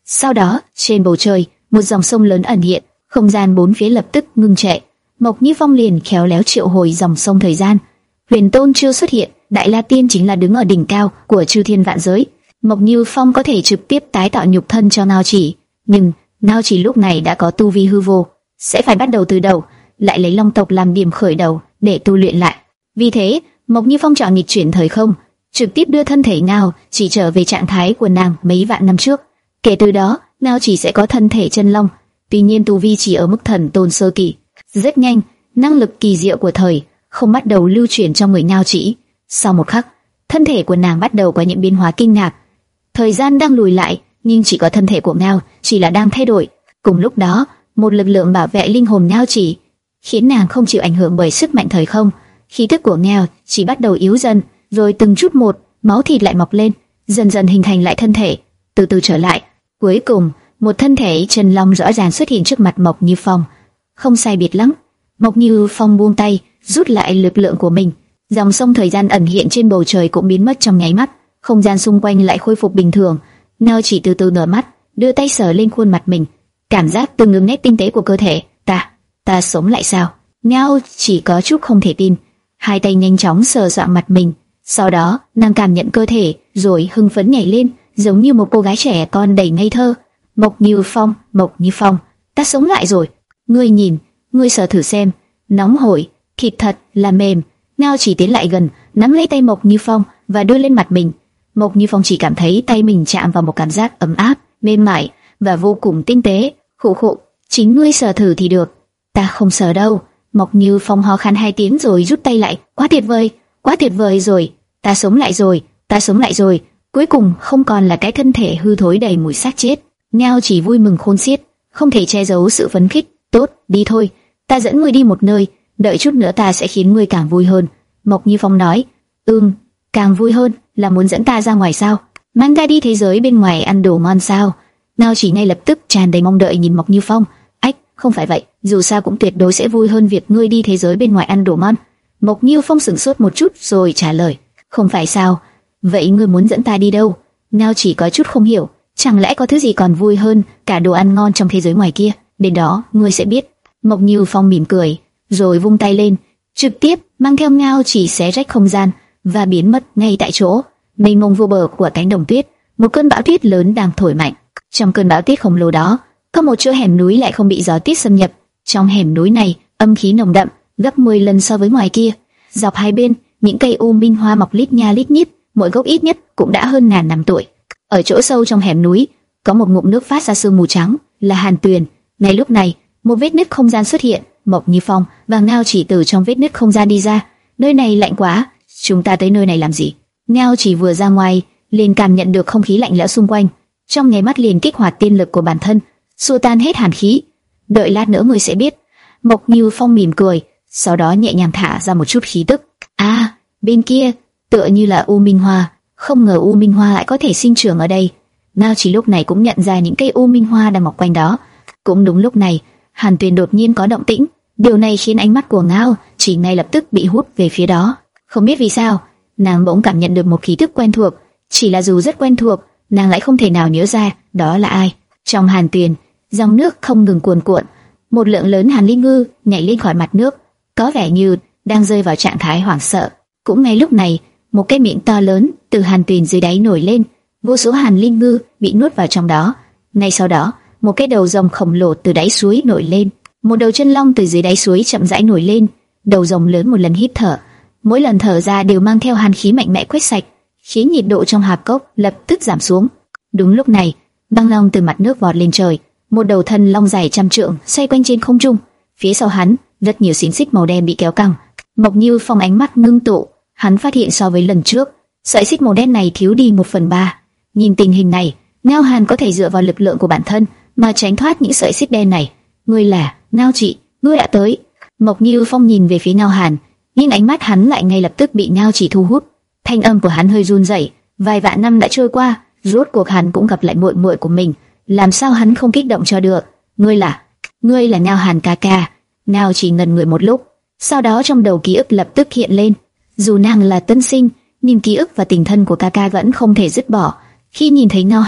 Sau đó, trên bầu trời, một dòng sông lớn ẩn hiện, không gian bốn phía lập tức ngưng trệ. Mộc Như Phong liền khéo léo triệu hồi dòng sông thời gian. Huyền Tôn chưa xuất hiện, Đại La Tiên chính là đứng ở đỉnh cao của chư thiên vạn giới. Mộc Như Phong có thể trực tiếp tái tạo nhục thân cho Ngao Chỉ, nhưng Ngao Chỉ lúc này đã có tu vi hư vô, sẽ phải bắt đầu từ đầu, lại lấy Long tộc làm điểm khởi đầu để tu luyện lại. Vì thế, Mộc Như Phong chọn nghịch chuyển thời không, trực tiếp đưa thân thể Ngao Chỉ trở về trạng thái của nàng mấy vạn năm trước. Kể từ đó, Ngao Chỉ sẽ có thân thể chân long, tuy nhiên tu vi chỉ ở mức thần tôn sơ kỳ. Rất nhanh, năng lực kỳ diệu của thời không bắt đầu lưu chuyển trong người Ngao Chỉ. Sau một khắc, thân thể của nàng bắt đầu có những biến hóa kinh ngạc. Thời gian đang lùi lại, nhưng chỉ có thân thể của Ngao Chỉ là đang thay đổi. Cùng lúc đó, một lực lượng bảo vệ linh hồn Ngao Chỉ, khiến nàng không chịu ảnh hưởng bởi sức mạnh thời không. Khí tức của Ngao Chỉ bắt đầu yếu dần, rồi từng chút một, máu thịt lại mọc lên, dần dần hình thành lại thân thể, từ từ trở lại. Cuối cùng, một thân thể chân long rõ ràng xuất hiện trước mặt Mộc Như Phong. Không sai biệt lắm. Mộc Như Phong buông tay, rút lại lực lượng của mình. Dòng sông thời gian ẩn hiện trên bầu trời cũng biến mất trong nháy mắt, không gian xung quanh lại khôi phục bình thường. Ngao Chỉ từ từ mở mắt, đưa tay sờ lên khuôn mặt mình, cảm giác từng ngừng nét tinh tế của cơ thể. Ta, ta sống lại sao? Ngao Chỉ có chút không thể tin, hai tay nhanh chóng sờ soạng mặt mình. Sau đó, nàng cảm nhận cơ thể, rồi hưng phấn nhảy lên, giống như một cô gái trẻ con đầy ngây thơ. Mộc Như Phong, Mộc Như Phong, ta sống lại rồi. Ngươi nhìn, ngươi sờ thử xem, nóng hổi, thịt thật là mềm. Ngao Chỉ tiến lại gần, nắm lấy tay Mộc Như Phong và đưa lên mặt mình. Mộc Như Phong chỉ cảm thấy tay mình chạm vào một cảm giác ấm áp, mềm mại và vô cùng tinh tế. Khụ khụ, chính ngươi sờ thử thì được, ta không sờ đâu. Mộc Như Phong ho khan hai tiếng rồi rút tay lại. Quá tuyệt vời, quá tuyệt vời rồi, ta sống lại rồi, ta sống lại rồi. Cuối cùng không còn là cái thân thể hư thối đầy mùi xác chết. Ngao Chỉ vui mừng khôn xiết, không thể che giấu sự phấn khích. Tốt, đi thôi, ta dẫn ngươi đi một nơi, đợi chút nữa ta sẽ khiến ngươi càng vui hơn. Mộc Như Phong nói. Ừm, càng vui hơn là muốn dẫn ta ra ngoài sao? Mang ta đi thế giới bên ngoài ăn đồ ngon sao? Ngao Chỉ ngay lập tức tràn đầy mong đợi nhìn Mộc Như Phong. Ách, không phải vậy, dù sao cũng tuyệt đối sẽ vui hơn việc ngươi đi thế giới bên ngoài ăn đồ ngon. Mộc Như Phong sững sốt một chút rồi trả lời. Không phải sao? Vậy ngươi muốn dẫn ta đi đâu? Ngao Chỉ có chút không hiểu, chẳng lẽ có thứ gì còn vui hơn cả đồ ăn ngon trong thế giới ngoài kia? Đến đó ngươi sẽ biết. Mộc Như Phong mỉm cười, rồi vung tay lên, trực tiếp mang theo Ngao Chỉ xé rách không gian và biến mất ngay tại chỗ. Mênh mông vô bờ của cánh đồng tuyết, một cơn bão tuyết lớn đang thổi mạnh. Trong cơn bão tuyết khổng lồ đó, có một chỗ hẻm núi lại không bị gió tuyết xâm nhập. Trong hẻm núi này, âm khí nồng đậm gấp mười lần so với ngoài kia. Dọc hai bên, những cây u minh hoa mọc lít nha lít nhít, mỗi gốc ít nhất cũng đã hơn ngàn năm tuổi. Ở chỗ sâu trong hẻm núi, có một ngụm nước phát ra sương mù trắng, là Hàn Tuyền. Ngay lúc này, một vết nứt không gian xuất hiện, Mộc Như Phong và Ngao Chỉ từ trong vết nứt không gian đi ra. Nơi này lạnh quá, chúng ta tới nơi này làm gì? Ngao Chỉ vừa ra ngoài, liền cảm nhận được không khí lạnh lẽo xung quanh, trong nháy mắt liền kích hoạt tiên lực của bản thân, xua tan hết hàn khí. Đợi lát nữa ngươi sẽ biết. Mộc Như Phong mỉm cười, sau đó nhẹ nhàng thả ra một chút khí tức. À, bên kia, tựa như là U Minh Hoa, không ngờ U Minh Hoa lại có thể sinh trưởng ở đây. Ngao Chỉ lúc này cũng nhận ra những cây U Minh Hoa đang mọc quanh đó. Cũng đúng lúc này, Hàn Tuyền đột nhiên có động tĩnh, điều này khiến ánh mắt của Ngao Chỉ ngay lập tức bị hút về phía đó. Không biết vì sao, nàng bỗng cảm nhận được một khí tức quen thuộc, chỉ là dù rất quen thuộc, nàng lại không thể nào nhớ ra đó là ai. Trong Hàn Tuyền, dòng nước không ngừng cuồn cuộn, một lượng lớn hàn linh ngư nhảy lên khỏi mặt nước, có vẻ như đang rơi vào trạng thái hoảng sợ. Cũng ngay lúc này, một cái miệng to lớn từ Hàn Tuyền dưới đáy nổi lên, vô số hàn linh ngư bị nuốt vào trong đó. Ngay sau đó, một cái đầu rồng khổng lồ từ đáy suối nổi lên, một đầu chân long từ dưới đáy suối chậm rãi nổi lên. Đầu rồng lớn một lần hít thở, mỗi lần thở ra đều mang theo hàn khí mạnh mẽ quét sạch, khiến nhiệt độ trong hạp cốc lập tức giảm xuống. Đúng lúc này, băng long từ mặt nước vọt lên trời, một đầu thân long dài trăm trượng xoay quanh trên không trung. Phía sau hắn, rất nhiều xiềng xích màu đen bị kéo căng. Mộc Như Phong ánh mắt ngưng tụ, hắn phát hiện so với lần trước, sợi xích màu đen này thiếu đi một phần ba. Nhìn tình hình này, Ngao Hàn có thể dựa vào lực lượng của bản thân mà tránh thoát những sợi xích đen này. Ngươi là Ngao Chỉ, ngươi đã tới. Mộc Như Phong nhìn về phía Ngao Hàn, nhưng ánh mắt hắn lại ngay lập tức bị Ngao Chỉ thu hút. Thanh âm của hắn hơi run rẩy. Vài vạn năm đã trôi qua, rốt cuộc hắn cũng gặp lại muội muội của mình, làm sao hắn không kích động cho được? Ngươi là, ngươi là Ngao Hàn ca ca. Ngao Chỉ ngẩn người một lúc, sau đó trong đầu ký ức lập tức hiện lên. Dù nàng là tân sinh, nhưng ký ức và tình thân của ca ca vẫn không thể dứt bỏ. Khi nhìn thấy Ngao Hàn,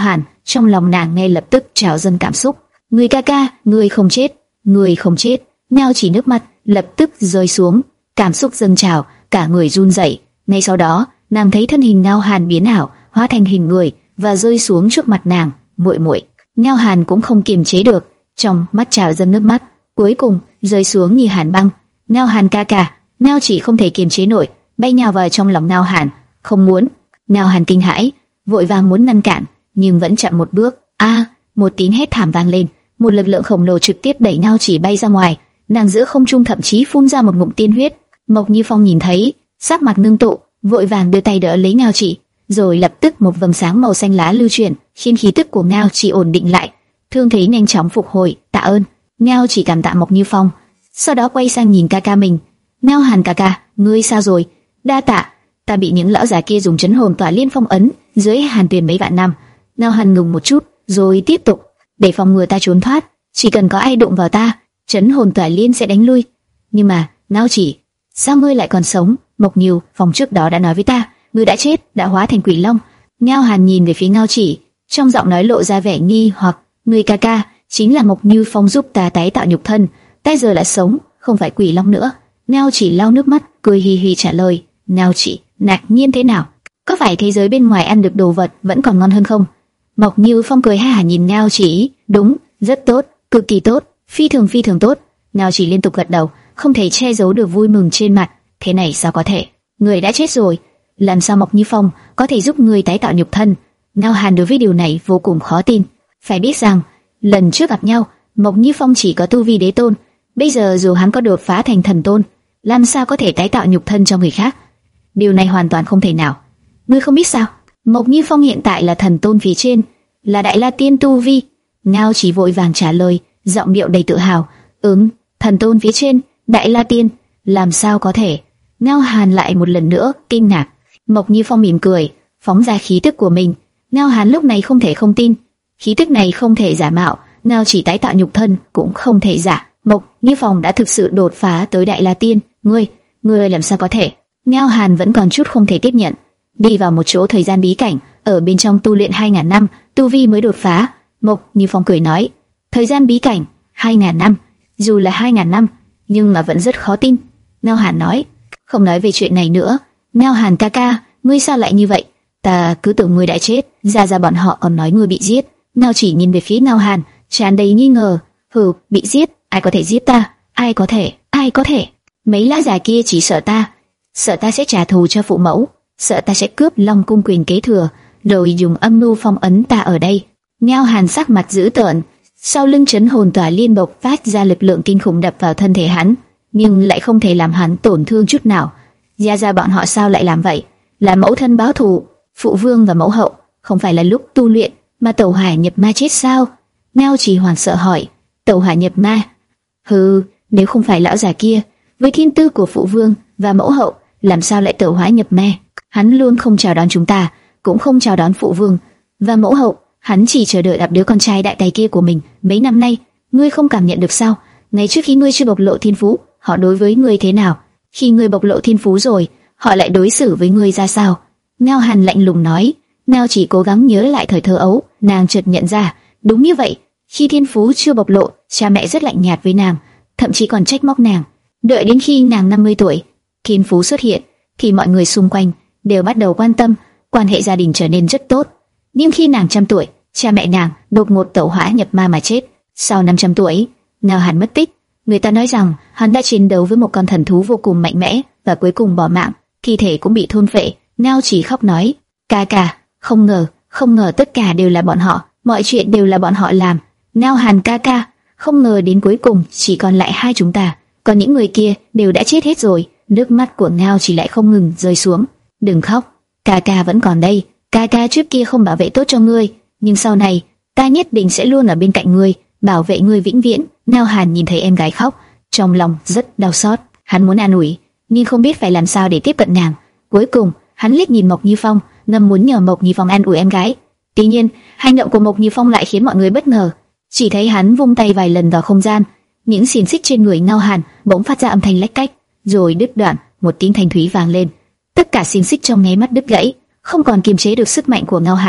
Trong lòng nàng ngay lập tức trào dâng cảm xúc. Người ca ca, người không chết, người không chết. Ngao Chỉ nước mắt lập tức rơi xuống, cảm xúc dâng trào, cả người run rẩy. Ngay sau đó, nàng thấy thân hình Ngao Hàn biến ảo, hóa thành hình người và rơi xuống trước mặt nàng. Muội muội. Ngao Hàn cũng không kiềm chế được, trong mắt trào dâng nước mắt, cuối cùng rơi xuống như hàn băng. Ngao Hàn ca ca. Ngao Chỉ không thể kiềm chế nổi, bay nhào vào trong lòng Ngao Hàn. Không muốn. Ngao Hàn kinh hãi, vội vàng muốn ngăn cản, nhưng vẫn chậm một bước. A, một tiếng hét thảm vang lên, một lực lượng khổng lồ trực tiếp đẩy Ngao Chỉ bay ra ngoài. Nàng giữa không trung thậm chí phun ra một ngụm tiên huyết. Mộc Như Phong nhìn thấy, sắc mặt ngưng tụ, vội vàng đưa tay đỡ lấy Ngao Chỉ, rồi lập tức một vầng sáng màu xanh lá lưu chuyển, khiến khí tức của Ngao Chỉ ổn định lại, thương thế nhanh chóng phục hồi. Tạ ơn. Ngao Chỉ cảm tạ Mộc Như Phong, sau đó quay sang nhìn ca ca mình. Ngao Hàn ca ca, ngươi sao rồi? Đa tạ, ta bị những lão già kia dùng chấn hồn tỏa liên phong ấn dưới Hàn Tuyền mấy vạn năm. Ngao Hàn ngừng một chút, rồi tiếp tục, để phòng ngừa ta trốn thoát, chỉ cần có ai đụng vào ta, chấn hồn tỏa liên sẽ đánh lui. Nhưng mà, Ngao Chỉ, sao ngươi lại còn sống? Mộc Như Phong trước đó đã nói với ta, ngươi đã chết, đã hóa thành quỷ long. Ngao Hàn nhìn về phía Ngao Chỉ, trong giọng nói lộ ra vẻ nghi hoặc. Ngươi ca ca chính là Mộc Như Phong giúp ta tái tạo nhục thân, ta giờ đã sống, không phải quỷ long nữa. Ngao Chỉ lau nước mắt, cười hì hì trả lời. Ngao Chỉ, ngạc nhiên thế nào? Có phải thế giới bên ngoài ăn được đồ vật vẫn còn ngon hơn không? Mộc Như Phong cười ha hả nhìn Ngao Chỉ. Đúng, rất tốt, cực kỳ tốt, phi thường phi thường tốt. Ngao Chỉ liên tục gật đầu, không thể che giấu được vui mừng trên mặt. Thế này sao có thể? Người đã chết rồi, làm sao Mộc Như Phong có thể giúp người tái tạo nhục thân? Ngao Hàn đối với điều này vô cùng khó tin. Phải biết rằng, lần trước gặp nhau, Mộc Như Phong chỉ có tu vi đế tôn, bây giờ dù hắn có đột phá thành thần tôn, làm sao có thể tái tạo nhục thân cho người khác? Điều này hoàn toàn không thể nào. Ngươi không biết sao? Mộc Như Phong hiện tại là thần tôn phía trên, là đại la tiên tu vi. Ngao Chỉ vội vàng trả lời, giọng điệu đầy tự hào. Ừm, thần tôn phía trên, đại la tiên, làm sao có thể? Ngao Hàn lại một lần nữa kinh ngạc. Mộc Như Phong mỉm cười, phóng ra khí tức của mình. Ngao Hàn lúc này không thể không tin, khí tức này không thể giả mạo, Ngao Chỉ tái tạo nhục thân cũng không thể giả. Mộc Như Phong đã thực sự đột phá tới đại la tiên. Ngươi, ngươi làm sao có thể? Ngao Hàn vẫn còn chút không thể tiếp nhận. Đi vào một chỗ thời gian bí cảnh, ở bên trong tu luyện hai ngàn năm, tu vi mới đột phá. Mộc Như Phong cười nói, thời gian bí cảnh hai ngàn năm, dù là hai ngàn năm, nhưng mà vẫn rất khó tin. Ngao Hàn nói, không nói về chuyện này nữa. Ngao Hàn ca ca, ngươi sao lại như vậy? Ta cứ tưởng ngươi đã chết, ra ra bọn họ còn nói ngươi bị giết. Ngao Chỉ nhìn về phía Ngao Hàn, tràn đầy nghi ngờ. Hừ, bị giết? Ai có thể giết ta? Ai có thể? Ai có thể? Mấy lão già kia chỉ sợ ta, sợ ta sẽ trả thù cho phụ mẫu, sợ ta sẽ cướp Long cung quyền kế thừa, rồi dùng âm mưu phong ấn ta ở đây. Ngao Hàn sắc mặt dữ tợn, sau lưng chấn hồn tỏa liên bộc phát ra lực lượng kinh khủng đập vào thân thể hắn, nhưng lại không thể làm hắn tổn thương chút nào. Gia gia bọn họ sao lại làm vậy? Là mẫu thân báo thù, phụ vương và mẫu hậu, không phải là lúc tu luyện mà tẩu hỏa nhập ma chết sao? Ngao Chỉ hoảng sợ hỏi. Tẩu hỏa nhập ma? Hừ, nếu không phải lão già kia, với thiên tư của phụ vương và mẫu hậu, làm sao lại tẩu hỏa nhập ma? Hắn luôn không chào đón chúng ta, cũng không chào đón phụ vương và mẫu hậu, hắn chỉ chờ đợi gặp đứa con trai đại tài kia của mình. Mấy năm nay, ngươi không cảm nhận được sao? Ngay trước khi ngươi chưa bộc lộ thiên phú, họ đối với ngươi thế nào? Khi ngươi bộc lộ thiên phú rồi, họ lại đối xử với ngươi ra sao? Ngao Hàn lạnh lùng nói. Ngao Chỉ cố gắng nhớ lại thời thơ ấu, nàng chợt nhận ra, đúng như vậy, khi thiên phú chưa bộc lộ, cha mẹ rất lạnh nhạt với nàng, thậm chí còn trách móc nàng. Đợi đến khi nàng năm mươi tuổi, thiên phú xuất hiện, thì mọi người xung quanh đều bắt đầu quan tâm, quan hệ gia đình trở nên rất tốt. Nhưng khi nàng trăm tuổi, cha mẹ nàng đột ngột tẩu hỏa nhập ma mà chết. Sau năm trăm tuổi, Ngao Hàn mất tích. Người ta nói rằng hắn đã chiến đấu với một con thần thú vô cùng mạnh mẽ và cuối cùng bỏ mạng, thi thể cũng bị thôn phệ. Ngao Chỉ khóc nói, ca ca, không ngờ, không ngờ tất cả đều là bọn họ, mọi chuyện đều là bọn họ làm. Ngao Hàn ca ca, không ngờ đến cuối cùng chỉ còn lại hai chúng ta, còn những người kia đều đã chết hết rồi. Nước mắt của Ngao Chỉ lại không ngừng rơi xuống. Đừng khóc, ca ca vẫn còn đây. Ca ca trước kia không bảo vệ tốt cho ngươi, nhưng sau này ta nhất định sẽ luôn ở bên cạnh ngươi, bảo vệ ngươi vĩnh viễn. Ngao Hàn nhìn thấy em gái khóc, trong lòng rất đau xót. Hắn muốn an ủi, nhưng không biết phải làm sao để tiếp cận nàng. Cuối cùng, hắn liếc nhìn Mộc Như Phong, ngầm muốn nhờ Mộc Như Phong an ủi em gái. Tuy nhiên, hành động của Mộc Như Phong lại khiến mọi người bất ngờ. Chỉ thấy hắn vung tay vài lần vào không gian, những xiềng xích trên người Ngao Hàn bỗng phát ra âm thanh lách cách, rồi đứt đoạn, một tiếng thanh thúy vang lên. Tất cả xiềng xích trong nháy mắt đứt gãy, không còn kiềm chế được sức mạnh của Ngao Hàn.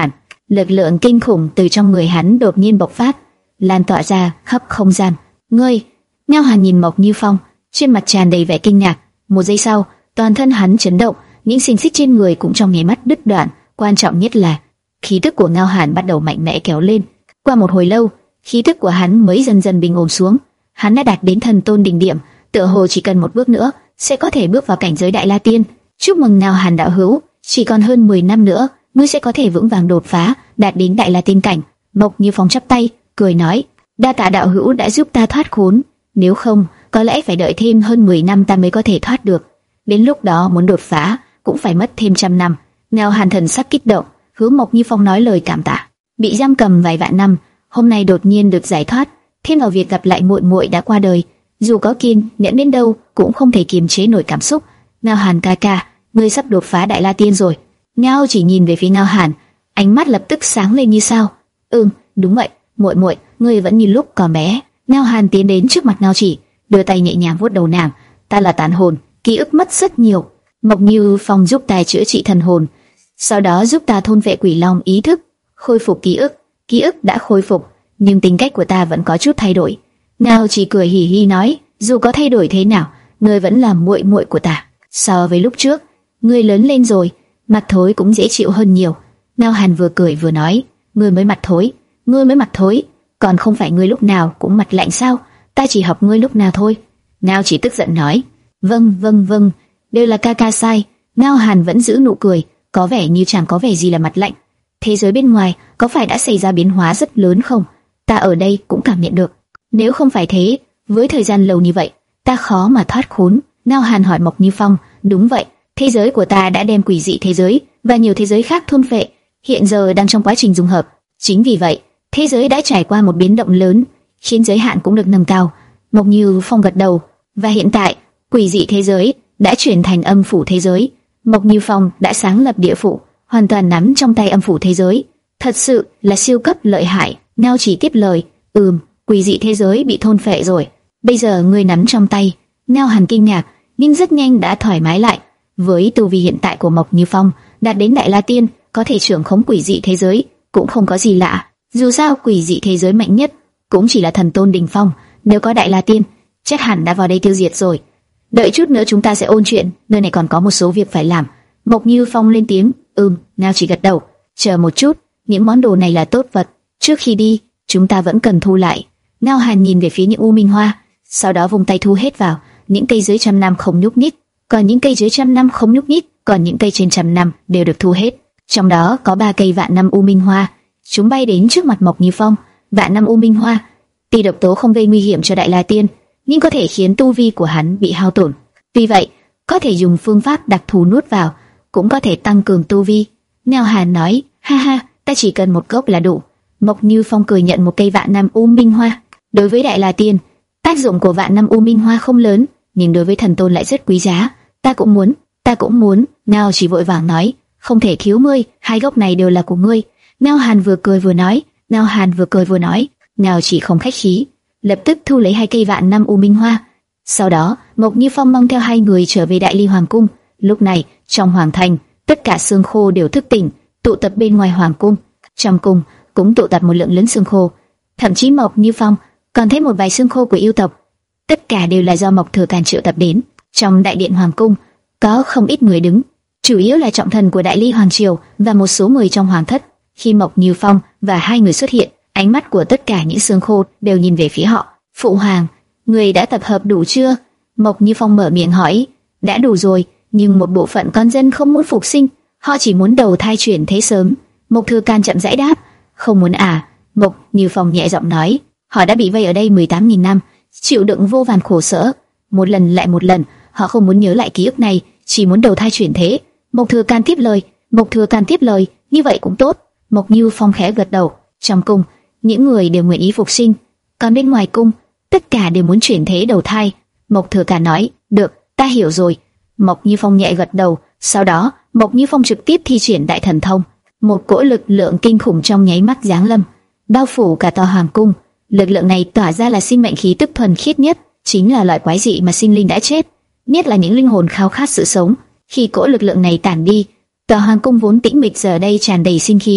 lực lượng kinh khủng từ trong người hắn đột nhiên bộc phát, lan tỏa ra khắp không gian. Ngươi! Ngao Hàn nhìn Mộc Như Phong, trên mặt tràn đầy vẻ kinh ngạc. Một giây sau, toàn thân hắn chấn động, những xiềng xích trên người cũng trong nháy mắt đứt đoạn. Quan trọng nhất là khí tức của Ngao Hàn bắt đầu mạnh mẽ kéo lên. Qua một hồi lâu, khí tức của hắn mới dần dần bình ổn xuống. Hắn đã đạt đến thần tôn đỉnh điểm, tựa hồ chỉ cần một bước nữa sẽ có thể bước vào cảnh giới Đại La Tiên. Chúc mừng Ngao Hàn đạo hữu, chỉ còn hơn mười năm nữa, ngươi sẽ có thể vững vàng đột phá, đạt đến Đại La Tiên cảnh. Mộc Như Phong chắp tay, cười nói: đa tạ đạo hữu đã giúp ta thoát khốn, nếu không, có lẽ phải đợi thêm hơn mười năm ta mới có thể thoát được. Đến lúc đó muốn đột phá cũng phải mất thêm trăm năm. Ngao Hàn thần sắc kích động, hướng Mộc Như Phong nói lời cảm tạ. Bị giam cầm vài vạn năm, hôm nay đột nhiên được giải thoát, thêm vào việc gặp lại muội muội đã qua đời, dù có kiên nhẫn đến đâu cũng không thể kiềm chế nổi cảm xúc. Ngao Hàn ca ca, ngươi sắp đột phá Đại La Tiên rồi. Ngao chỉ nhìn về phía Ngao Hàn, ánh mắt lập tức sáng lên như sao. Ừm, đúng vậy, muội muội, ngươi vẫn như lúc còn bé. Ngao Hàn tiến đến trước mặt Ngao Chỉ, đưa tay nhẹ nhàng vuốt đầu nàng. Ta là tàn hồn, ký ức mất rất nhiều. Mộc Như Phong giúp ta chữa trị thần hồn, sau đó giúp ta thôn vệ quỷ long ý thức, khôi phục ký ức. Ký ức đã khôi phục, nhưng tính cách của ta vẫn có chút thay đổi. Ngao Chỉ cười hì hì nói, dù có thay đổi thế nào, ngươi vẫn là muội muội của ta. So với lúc trước, ngươi lớn lên rồi, mặt thối cũng dễ chịu hơn nhiều. Ngao Hàn vừa cười vừa nói, ngươi mới mặt thối, ngươi mới mặt thối, còn không phải ngươi lúc nào cũng mặt lạnh sao? Ta chỉ học ngươi lúc nào thôi. Ngao Chỉ tức giận nói, vâng vâng vâng, đều là ca ca sai. Ngao Hàn vẫn giữ nụ cười, có vẻ như chẳng có vẻ gì là mặt lạnh. Thế giới bên ngoài có phải đã xảy ra biến hóa rất lớn không? Ta ở đây cũng cảm nhận được. Nếu không phải thế, với thời gian lâu như vậy, ta khó mà thoát khốn. Ngao Hàn hỏi Mộc Như Phong, đúng vậy, thế giới của ta đã đem quỷ dị thế giới và nhiều thế giới khác thôn phệ, hiện giờ đang trong quá trình dung hợp. Chính vì vậy, thế giới đã trải qua một biến động lớn, khiến giới hạn cũng được nâng cao. Mộc Như Phong gật đầu, và hiện tại, quỷ dị thế giới đã chuyển thành âm phủ thế giới. Mộc Như Phong đã sáng lập địa phủ, hoàn toàn nắm trong tay âm phủ thế giới, thật sự là siêu cấp lợi hại. Ngao Chỉ tiếp lời, ừm, quỷ dị thế giới bị thôn phệ rồi, bây giờ ngươi nắm trong tay. Ngao Hàn kinh ngạc, nhưng rất nhanh đã thoải mái lại. Với tu vi hiện tại của Mộc Như Phong, đạt đến Đại La Tiên, có thể trưởng khống quỷ dị thế giới cũng không có gì lạ. Dù sao quỷ dị thế giới mạnh nhất cũng chỉ là thần tôn đỉnh phong, nếu có Đại La Tiên, chắc hẳn đã vào đây tiêu diệt rồi. Đợi chút nữa chúng ta sẽ ôn chuyện, nơi này còn có một số việc phải làm. Mộc Như Phong lên tiếng, ừm. Ngao Chỉ gật đầu, chờ một chút, những món đồ này là tốt vật, trước khi đi chúng ta vẫn cần thu lại. Ngao Hàn nhìn về phía những u minh hoa, sau đó vung tay thu hết vào. Những cây dưới trăm năm không nhúc nhích, còn những cây dưới trăm năm không nhúc nhích, còn những cây trên trăm năm đều được thu hết. Trong đó có ba cây vạn năm u minh hoa, chúng bay đến trước mặt Mộc Như Phong. Vạn năm u minh hoa, tuy độc tố không gây nguy hiểm cho Đại La Tiên, nhưng có thể khiến tu vi của hắn bị hao tổn. Vì vậy, có thể dùng phương pháp đặc thù nuốt vào, cũng có thể tăng cường tu vi. Ngao Hàn nói, ha ha, ta chỉ cần một gốc là đủ. Mộc Như Phong cười nhận một cây vạn năm u minh hoa. Đối với Đại La Tiên, tác dụng của vạn năm u minh hoa không lớn, nhưng đối với thần tôn lại rất quý giá. Ta cũng muốn, ta cũng muốn. Ngao Chỉ vội vàng nói, không thể thiếu ngươi, hai gốc này đều là của ngươi. Ngao Hàn vừa cười vừa nói, Ngao Hàn vừa cười vừa nói. Ngao Chỉ không khách khí, lập tức thu lấy hai cây vạn năm u minh hoa. Sau đó, Mộc Như Phong mang theo hai người trở về Đại Ly Hoàng cung. Lúc này, trong hoàng thành, tất cả xương khô đều thức tỉnh, tụ tập bên ngoài hoàng cung. Trong cung cũng tụ tập một lượng lớn xương khô, thậm chí Mộc Như Phong còn thấy một vài xương khô của yêu tộc. Tất cả đều là do Mộc Thừa Càn triệu tập đến. Trong đại điện hoàng cung có không ít người đứng, chủ yếu là trọng thần của Đại Ly Hoàng triều và một số người trong hoàng thất. Khi Mộc Như Phong và hai người xuất hiện, ánh mắt của tất cả những xương khô đều nhìn về phía họ. Phụ hoàng, người đã tập hợp đủ chưa? Mộc Như Phong mở miệng hỏi. Đã đủ rồi, nhưng một bộ phận con dân không muốn phục sinh, họ chỉ muốn đầu thai chuyển thế sớm. Mộc Thừa Càn chậm rãi đáp. Không muốn à? Mộc Như Phong nhẹ giọng nói. Họ đã bị vây ở đây mười tám nghìn năm, chịu đựng vô vàn khổ sở, một lần lại một lần, họ không muốn nhớ lại ký ức này, chỉ muốn đầu thai chuyển thế. Mộc Thừa Càn tiếp lời. Mộc Thừa Càn tiếp lời, như vậy cũng tốt. Mộc Như Phong khẽ gật đầu. Trong cung, những người đều nguyện ý phục sinh, còn bên ngoài cung, tất cả đều muốn chuyển thế đầu thai. Mộc Thừa Càn nói, được, ta hiểu rồi. Mộc Như Phong nhẹ gật đầu. Sau đó, Mộc Như Phong trực tiếp thi triển đại thần thông, một cỗ lực lượng kinh khủng trong nháy mắt giáng lâm, bao phủ cả tòa hoàng cung. Lực lượng này tỏa ra là sinh mệnh khí tức thuần khiết nhất, chính là loại quái dị mà sinh linh đã chết, nhất là những linh hồn khao khát sự sống. Khi cỗ lực lượng này tản đi, tòa hoàng cung vốn tĩnh mịch giờ đây tràn đầy sinh khí.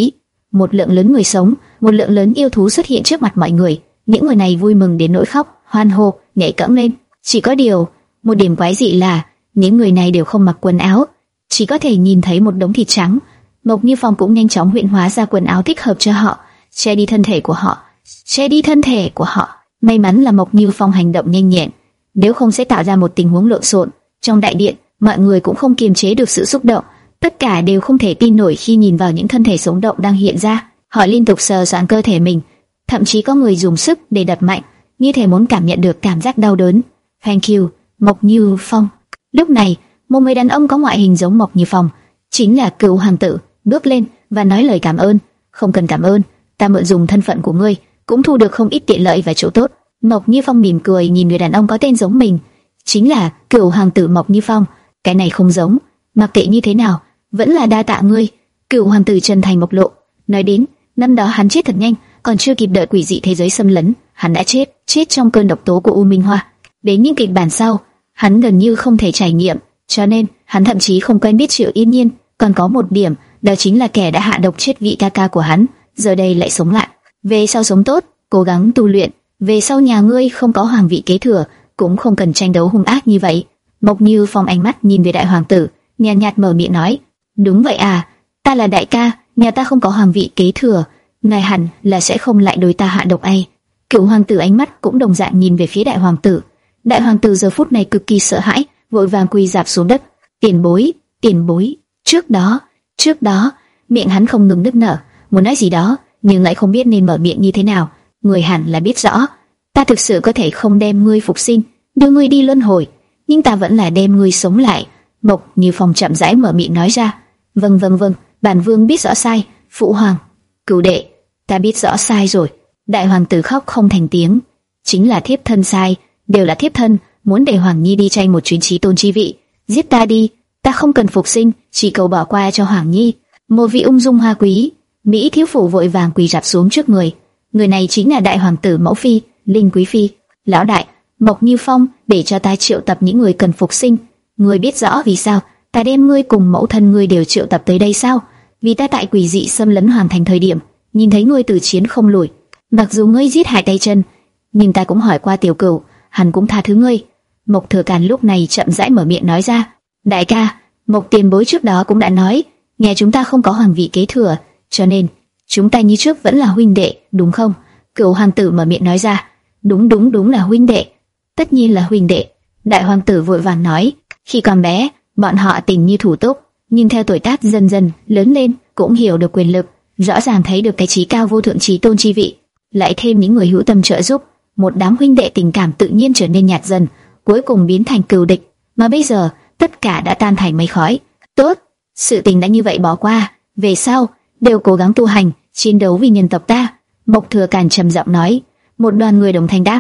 một lượng lớn người sống, một lượng lớn yêu thú xuất hiện trước mặt mọi người. Những người này vui mừng đến nỗi khóc, hoan hô, nhảy cẫng lên. Chỉ có điều, một điểm quái dị là những người này đều không mặc quần áo, chỉ có thể nhìn thấy một đống thịt trắng. Mộc Như Phong cũng nhanh chóng huyện hóa ra quần áo thích hợp cho họ, che đi thân thể của họ, che đi thân thể của họ. May mắn là Mộc Như Phong hành động nhanh nhẹn, nếu không sẽ tạo ra một tình huống lộn xộn. Trong đại điện, mọi người cũng không kiềm chế được sự xúc động, tất cả đều không thể tin nổi khi nhìn vào những thân thể sống động đang hiện ra. Họ liên tục sờ soạng cơ thể mình, thậm chí có người dùng sức để đập mạnh, như thể muốn cảm nhận được cảm giác đau đớn. Thank you, Mộc Như Phong. Lúc này, một người đàn ông có ngoại hình giống Mộc Như Phong, chính là Cửu Hoàng tử, bước lên và nói lời cảm ơn. Không cần cảm ơn, ta mượn dùng thân phận của ngươi, cũng thu được không ít tiện lợi và chỗ tốt. Mộc Như Phong mỉm cười nhìn người đàn ông có tên giống mình, chính là Cửu Hoàng tử Mộc Như Phong. Cái này không giống, mặc kệ như thế nào, vẫn là đa tạ ngươi. Cửu Hoàng tử chân thành bộc lộ. Nói đến, năm đó hắn chết thật nhanh, còn chưa kịp đợi quỷ dị thế giới xâm lấn, hắn đã chết, chết trong cơn độc tố của U Minh Hoa. Đến những kịch bản sau, hắn gần như không thể trải nghiệm, cho nên hắn thậm chí không quen biết Triệu Yên Nhiên. Còn có một điểm, đó chính là kẻ đã hạ độc chết vị ca ca của hắn, giờ đây lại sống lại. Về sau sống tốt, cố gắng tu luyện. Về sau nhà ngươi không có hoàng vị kế thừa, cũng không cần tranh đấu hung ác như vậy. Mộc Như Phong ánh mắt nhìn về đại hoàng tử, nhàn nhạt mở miệng nói: đúng vậy à, ta là đại ca, nhà ta không có hoàng vị kế thừa, ngài hẳn là sẽ không lại đối ta hạ độc ai. Cửu Hoàng tử ánh mắt cũng đồng dạng nhìn về phía đại hoàng tử. Đại hoàng tử giờ phút này cực kỳ sợ hãi, vội vàng quỳ rạp xuống đất. Tiền bối, tiền bối. Trước đó, trước đó, miệng hắn không ngừng nức nở, muốn nói gì đó, nhưng lại không biết nên mở miệng như thế nào. Người hẳn là biết rõ, ta thực sự có thể không đem ngươi phục sinh, đưa ngươi đi luân hồi, nhưng ta vẫn là đem ngươi sống lại. Mộc Như Phong chậm rãi mở miệng nói ra: vâng vâng vâng, bản vương biết rõ sai, phụ hoàng, cửu đệ, ta biết rõ sai rồi. Đại hoàng tử khóc không thành tiếng. Chính là thiếp thân sai, đều là thiếp thân, muốn để Hoàng Nhi đi tranh một chuyến chí tôn chi vị. Giết ta đi, ta không cần phục sinh, chỉ cầu bỏ qua cho Hoàng Nhi. Một vị ung dung hoa quý, Mỹ thiếu phụ vội vàng quỳ rạp xuống trước người. Người này chính là đại hoàng tử mẫu phi, Linh Quý Phi. Lão đại, Mộc Như Phong để cho ta triệu tập những người cần phục sinh. Ngươi biết rõ vì sao ta đem ngươi cùng mẫu thân ngươi đều triệu tập tới đây sao? Vì ta tại quỷ dị xâm lấn hoàn thành thời điểm, nhìn thấy ngươi từ chiến không lùi. Mặc dù ngươi giết hại tay chân, nhưng ta cũng hỏi qua Tiểu Cửu, hắn cũng tha thứ ngươi. Mộc Thừa Càn lúc này chậm rãi mở miệng nói ra: đại ca, Mộc tiền bối trước đó cũng đã nói, nhà chúng ta không có hoàng vị kế thừa, cho nên chúng ta như trước vẫn là huynh đệ, đúng không? Cửu hoàng tử mở miệng nói ra: đúng đúng đúng là huynh đệ, tất nhiên là huynh đệ. Đại hoàng tử vội vàng nói: khi còn bé, bọn họ tình như thủ túc, nhưng theo tuổi tác dần dần lớn lên, cũng hiểu được quyền lực, rõ ràng thấy được cái chí cao vô thượng chí tôn chi vị, lại thêm những người hữu tâm trợ giúp, một đám huynh đệ tình cảm tự nhiên trở nên nhạt dần, cuối cùng biến thành cừu địch, mà bây giờ tất cả đã tan thành mây khói. Tốt, sự tình đã như vậy bỏ qua, về sau đều cố gắng tu hành, chiến đấu vì nhân tộc ta. Mộc Thừa Càn trầm giọng nói. Một đoàn người đồng thanh đáp: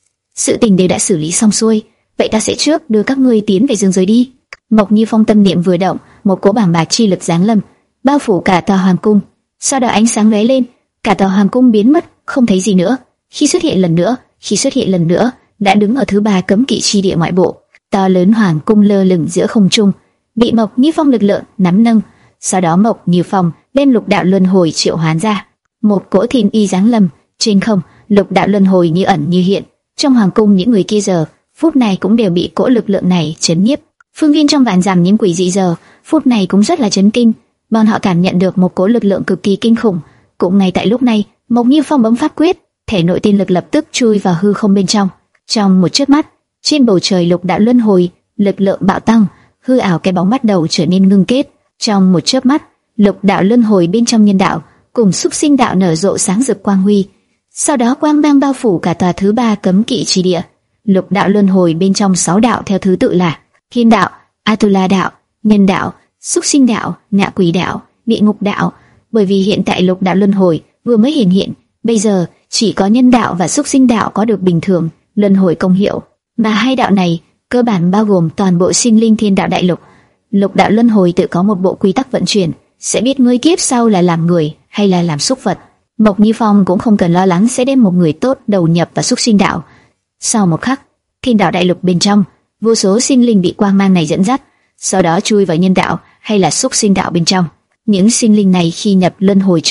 sự tình đều đã xử lý xong xuôi, vậy ta sẽ trước đưa các ngươi tiến về dương giới đi. Mộc Như Phong tâm niệm vừa động, một cỗ bàng bạc chi lực giáng lâm, bao phủ cả tòa hoàng cung. Sau đó ánh sáng lóe lên, cả tòa hoàng cung biến mất, không thấy gì nữa. Khi xuất hiện lần nữa, khi xuất hiện lần nữa, đã đứng ở thứ ba cấm kỵ chi địa ngoại bộ. To lớn hoàng cung lơ lửng giữa không trung, bị Mộc Như Phong lực lượng nắm nâng. Sau đó Mộc Như Phong đem lục đạo luân hồi triệu hoán ra, một cỗ thiên y giáng lâm trên không, lục đạo luân hồi như ẩn như hiện. Trong hoàng cung những người kia giờ phút này cũng đều bị cỗ lực lượng này chấn nhiếp. Phương viên trong vạn dặm những quỷ dị giờ phút này cũng rất là chấn kinh, bọn họ cảm nhận được một cỗ lực lượng cực kỳ kinh khủng. Cũng ngay tại lúc này, Mộc Như Phong bấm pháp quyết, thể nội tiên lực lập tức chui vào hư không bên trong. Trong một chớp mắt, trên bầu trời lục đạo luân hồi lực lượng bạo tăng, hư ảo cái bóng bắt đầu trở nên ngưng kết. Trong một chớp mắt, lục đạo luân hồi bên trong nhân đạo cùng xúc sinh đạo nở rộ sáng rực quang huy. Sau đó quang mang bao phủ cả tòa thứ ba cấm kỵ chi địa. Lục đạo luân hồi bên trong sáu đạo theo thứ tự là thiên đạo, Atula đạo, nhân đạo, xúc sinh đạo, ngạ quỷ đạo, địa ngục đạo. Bởi vì hiện tại lục đạo luân hồi vừa mới hiện hiện, bây giờ chỉ có nhân đạo và xúc sinh đạo có được bình thường luân hồi công hiệu, mà hai đạo này cơ bản bao gồm toàn bộ sinh linh thiên đạo đại lục. Lục đạo luân hồi tự có một bộ quy tắc vận chuyển, sẽ biết ngươi kiếp sau là làm người hay là làm súc vật. Mộc Như Phong cũng không cần lo lắng sẽ đem một người tốt đầu nhập vào xúc sinh đạo. Sau một khắc, thiên đạo đại lục bên trong, vô số sinh linh bị quang mang này dẫn dắt, sau đó chui vào nhân đạo hay là xúc sinh đạo bên trong. Những sinh linh này khi nhập luân hồi trước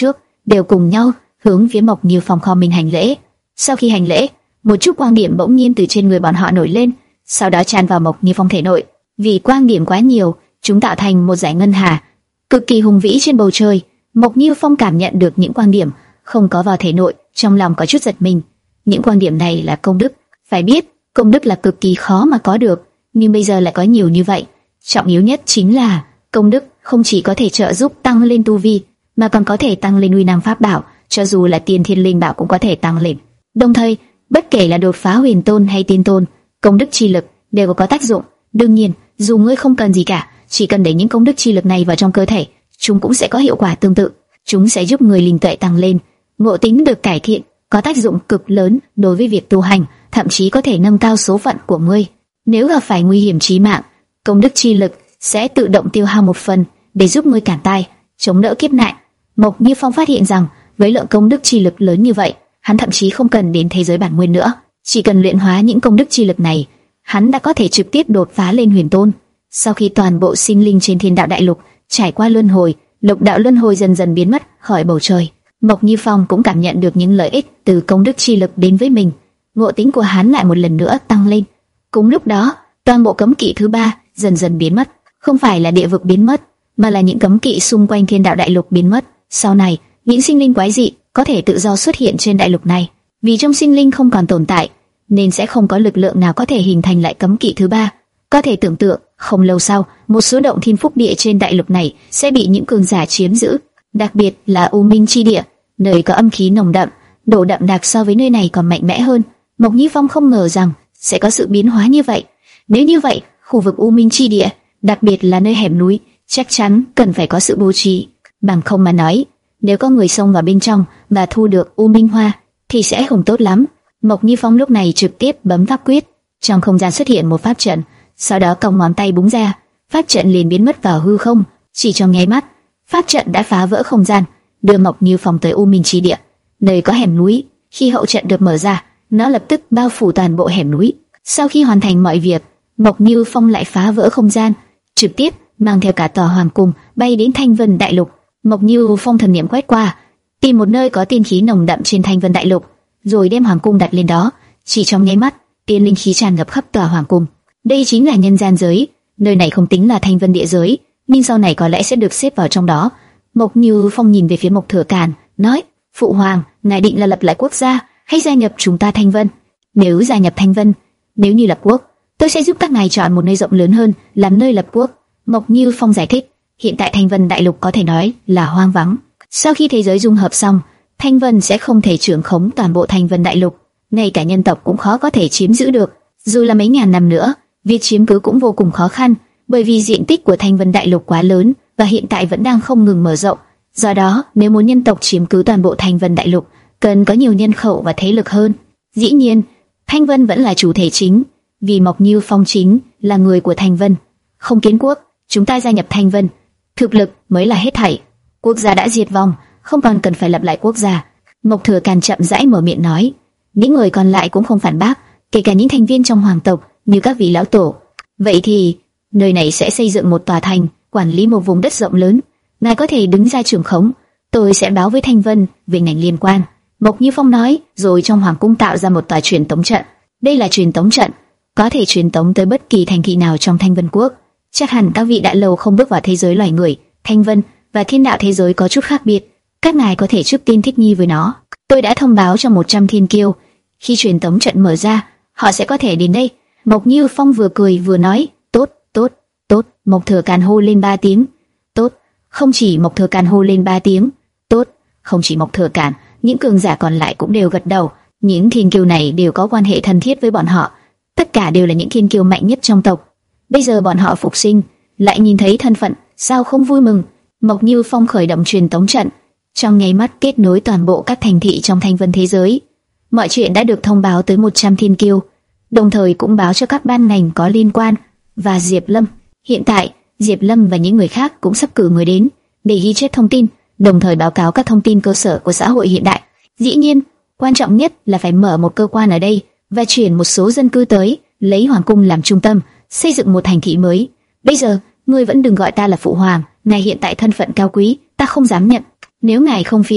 đều cùng nhau hướng phía Mộc Như Phong khom mình hành lễ. Sau khi hành lễ, một chút quang điểm bỗng nhiên từ trên người bọn họ nổi lên, sau đó tràn vào Mộc Như Phong thể nội. Vì quang điểm quá nhiều, chúng tạo thành một dải ngân hà cực kỳ hùng vĩ trên bầu trời. Mộc Như Phong cảm nhận được những quang điểm không có vào thể nội, trong lòng có chút giật mình. Những quang điểm này là công đức, phải biết công đức là cực kỳ khó mà có được, nhưng bây giờ lại có nhiều như vậy. Trọng yếu nhất chính là công đức không chỉ có thể trợ giúp tăng lên tu vi, mà còn có thể tăng lên uy năng pháp bảo, cho dù là tiên thiên linh bảo cũng có thể tăng lên. Đồng thời, bất kể là đột phá huyền tôn hay tiên tôn, công đức chi lực đều có tác dụng. Đương nhiên, dù ngươi không cần gì cả, chỉ cần để những công đức chi lực này vào trong cơ thể, chúng cũng sẽ có hiệu quả tương tự. Chúng sẽ giúp người linh tuệ tăng lên, ngộ tính được cải thiện, có tác dụng cực lớn đối với việc tu hành, thậm chí có thể nâng cao số phận của ngươi. Nếu gặp phải nguy hiểm chí mạng, công đức chi lực sẽ tự động tiêu hao một phần để giúp ngươi cản tai, chống đỡ kiếp nạn. Mộc Như Phong phát hiện rằng với lượng công đức chi lực lớn như vậy, hắn thậm chí không cần đến thế giới bản nguyên nữa, chỉ cần luyện hóa những công đức chi lực này, hắn đã có thể trực tiếp đột phá lên huyền tôn. Sau khi toàn bộ sinh linh trên thiên đạo đại lục trải qua luân hồi, lục đạo luân hồi dần dần biến mất khỏi bầu trời, Mộc Như Phong cũng cảm nhận được những lợi ích từ công đức chi lực đến với mình. Ngộ tính của hắn lại một lần nữa tăng lên. Cùng lúc đó, toàn bộ cấm kỵ thứ ba dần dần biến mất, không phải là địa vực biến mất, mà là những cấm kỵ xung quanh thiên đạo đại lục biến mất. Sau này, những sinh linh quái dị có thể tự do xuất hiện trên đại lục này. Vì trong sinh linh không còn tồn tại, nên sẽ không có lực lượng nào có thể hình thành lại cấm kỵ thứ ba. Có thể tưởng tượng, không lâu sau, một số động thiên phúc địa trên đại lục này sẽ bị những cường giả chiếm giữ, đặc biệt là U Minh chi địa, nơi có âm khí nồng đậm, độ đậm đặc so với nơi này còn mạnh mẽ hơn. Mộc Như Phong không ngờ rằng sẽ có sự biến hóa như vậy. Nếu như vậy, khu vực U Minh chi địa, đặc biệt là nơi hẻm núi, chắc chắn cần phải có sự bố trí. Bằng không mà nói, nếu có người xông vào bên trong và thu được U Minh Hoa, thì sẽ không tốt lắm. Mộc Như Phong lúc này trực tiếp bấm pháp quyết, trong không gian xuất hiện một pháp trận, sau đó cong ngón tay búng ra, pháp trận liền biến mất vào hư không. Chỉ trong nháy mắt, pháp trận đã phá vỡ không gian, đưa Mộc Như Phong tới U Minh chi địa, nơi có hẻm núi. Khi hậu trận được mở ra, nó lập tức bao phủ toàn bộ hẻm núi. Sau khi hoàn thành mọi việc, Mộc Như Phong lại phá vỡ không gian, trực tiếp mang theo cả tòa hoàng cung bay đến Thanh Vân Đại Lục. Mộc Như Phong thần niệm quét qua, tìm một nơi có tiên khí nồng đậm trên Thanh Vân Đại Lục, rồi đem hoàng cung đặt lên đó. Chỉ trong nháy mắt, tiên linh khí tràn ngập khắp tòa hoàng cung. Đây chính là nhân gian giới, nơi này không tính là Thanh Vân địa giới, nhưng sau này có lẽ sẽ được xếp vào trong đó. Mộc Như Phong nhìn về phía Mộc Thừa Càn, nói: "Phụ hoàng, ngài định là lập lại quốc gia, hay gia nhập chúng ta Thanh Vân?" "Nếu gia nhập Thanh Vân, nếu như lập quốc, tôi sẽ giúp các ngài chọn một nơi rộng lớn hơn làm nơi lập quốc." Mộc Như Phong giải thích, hiện tại Thanh Vân Đại Lục có thể nói là hoang vắng. Sau khi thế giới dung hợp xong, Thanh Vân sẽ không thể trưởng khống toàn bộ Thanh Vân Đại Lục, ngay cả nhân tộc cũng khó có thể chiếm giữ được. Dù là mấy ngàn năm nữa, việc chiếm cứ cũng vô cùng khó khăn, bởi vì diện tích của Thanh Vân Đại Lục quá lớn và hiện tại vẫn đang không ngừng mở rộng. Do đó, nếu muốn nhân tộc chiếm cứ toàn bộ Thanh Vân Đại Lục, cần có nhiều nhân khẩu và thế lực hơn. Dĩ nhiên, Thanh Vân vẫn là chủ thể chính, vì Mộc Như Phong chính là người của Thanh Vân. Không kiến quốc, chúng ta gia nhập Thanh Vân, thực lực mới là hết thảy. Quốc gia đã diệt vong, không còn cần phải lập lại quốc gia. Mộc Thừa Càn chậm rãi mở miệng nói. Những người còn lại cũng không phản bác, kể cả những thành viên trong hoàng tộc như các vị lão tổ. Vậy thì nơi này sẽ xây dựng một tòa thành, quản lý một vùng đất rộng lớn. Ngài có thể đứng ra trưởng khống, tôi sẽ báo với Thanh Vân về ngành liên quan. Mộc Như Phong nói, rồi trong hoàng cung tạo ra một tòa truyền tống trận. Đây là truyền tống trận, có thể truyền tống tới bất kỳ thành thị nào trong Thanh Vân quốc. Chắc hẳn các vị đã lâu không bước vào thế giới loài người. Thanh Vân và thiên đạo thế giới có chút khác biệt, các ngài có thể trước tiên thích nghi với nó. Tôi đã thông báo cho một trăm thiên kiêu, khi truyền tống trận mở ra, họ sẽ có thể đến đây. Mộc Như Phong vừa cười vừa nói, tốt, tốt, tốt. Mộc Thừa Càn hô lên ba tiếng, tốt. Không chỉ Mộc Thừa Càn hô lên ba tiếng, tốt. Không chỉ Mộc Thừa Càn, những cường giả còn lại cũng đều gật đầu. Những thiên kiêu này đều có quan hệ thân thiết với bọn họ, tất cả đều là những thiên kiêu mạnh nhất trong tộc. Bây giờ bọn họ phục sinh, lại nhìn thấy thân phận, sao không vui mừng? Mộc Như Phong khởi động truyền tống trận, trong nháy mắt kết nối toàn bộ các thành thị trong Thanh Vân thế giới. Mọi chuyện đã được thông báo tới một trăm thiên kiêu, đồng thời cũng báo cho các ban ngành có liên quan và Diệp Lâm. Hiện tại, Diệp Lâm và những người khác cũng sắp cử người đến để ghi chép thông tin, đồng thời báo cáo các thông tin cơ sở của xã hội hiện đại. Dĩ nhiên, quan trọng nhất là phải mở một cơ quan ở đây và chuyển một số dân cư tới, lấy hoàng cung làm trung tâm, xây dựng một thành thị mới. Bây giờ, ngươi vẫn đừng gọi ta là phụ hoàng, ngài hiện tại thân phận cao quý, ta không dám nhận. Nếu ngài không phiền,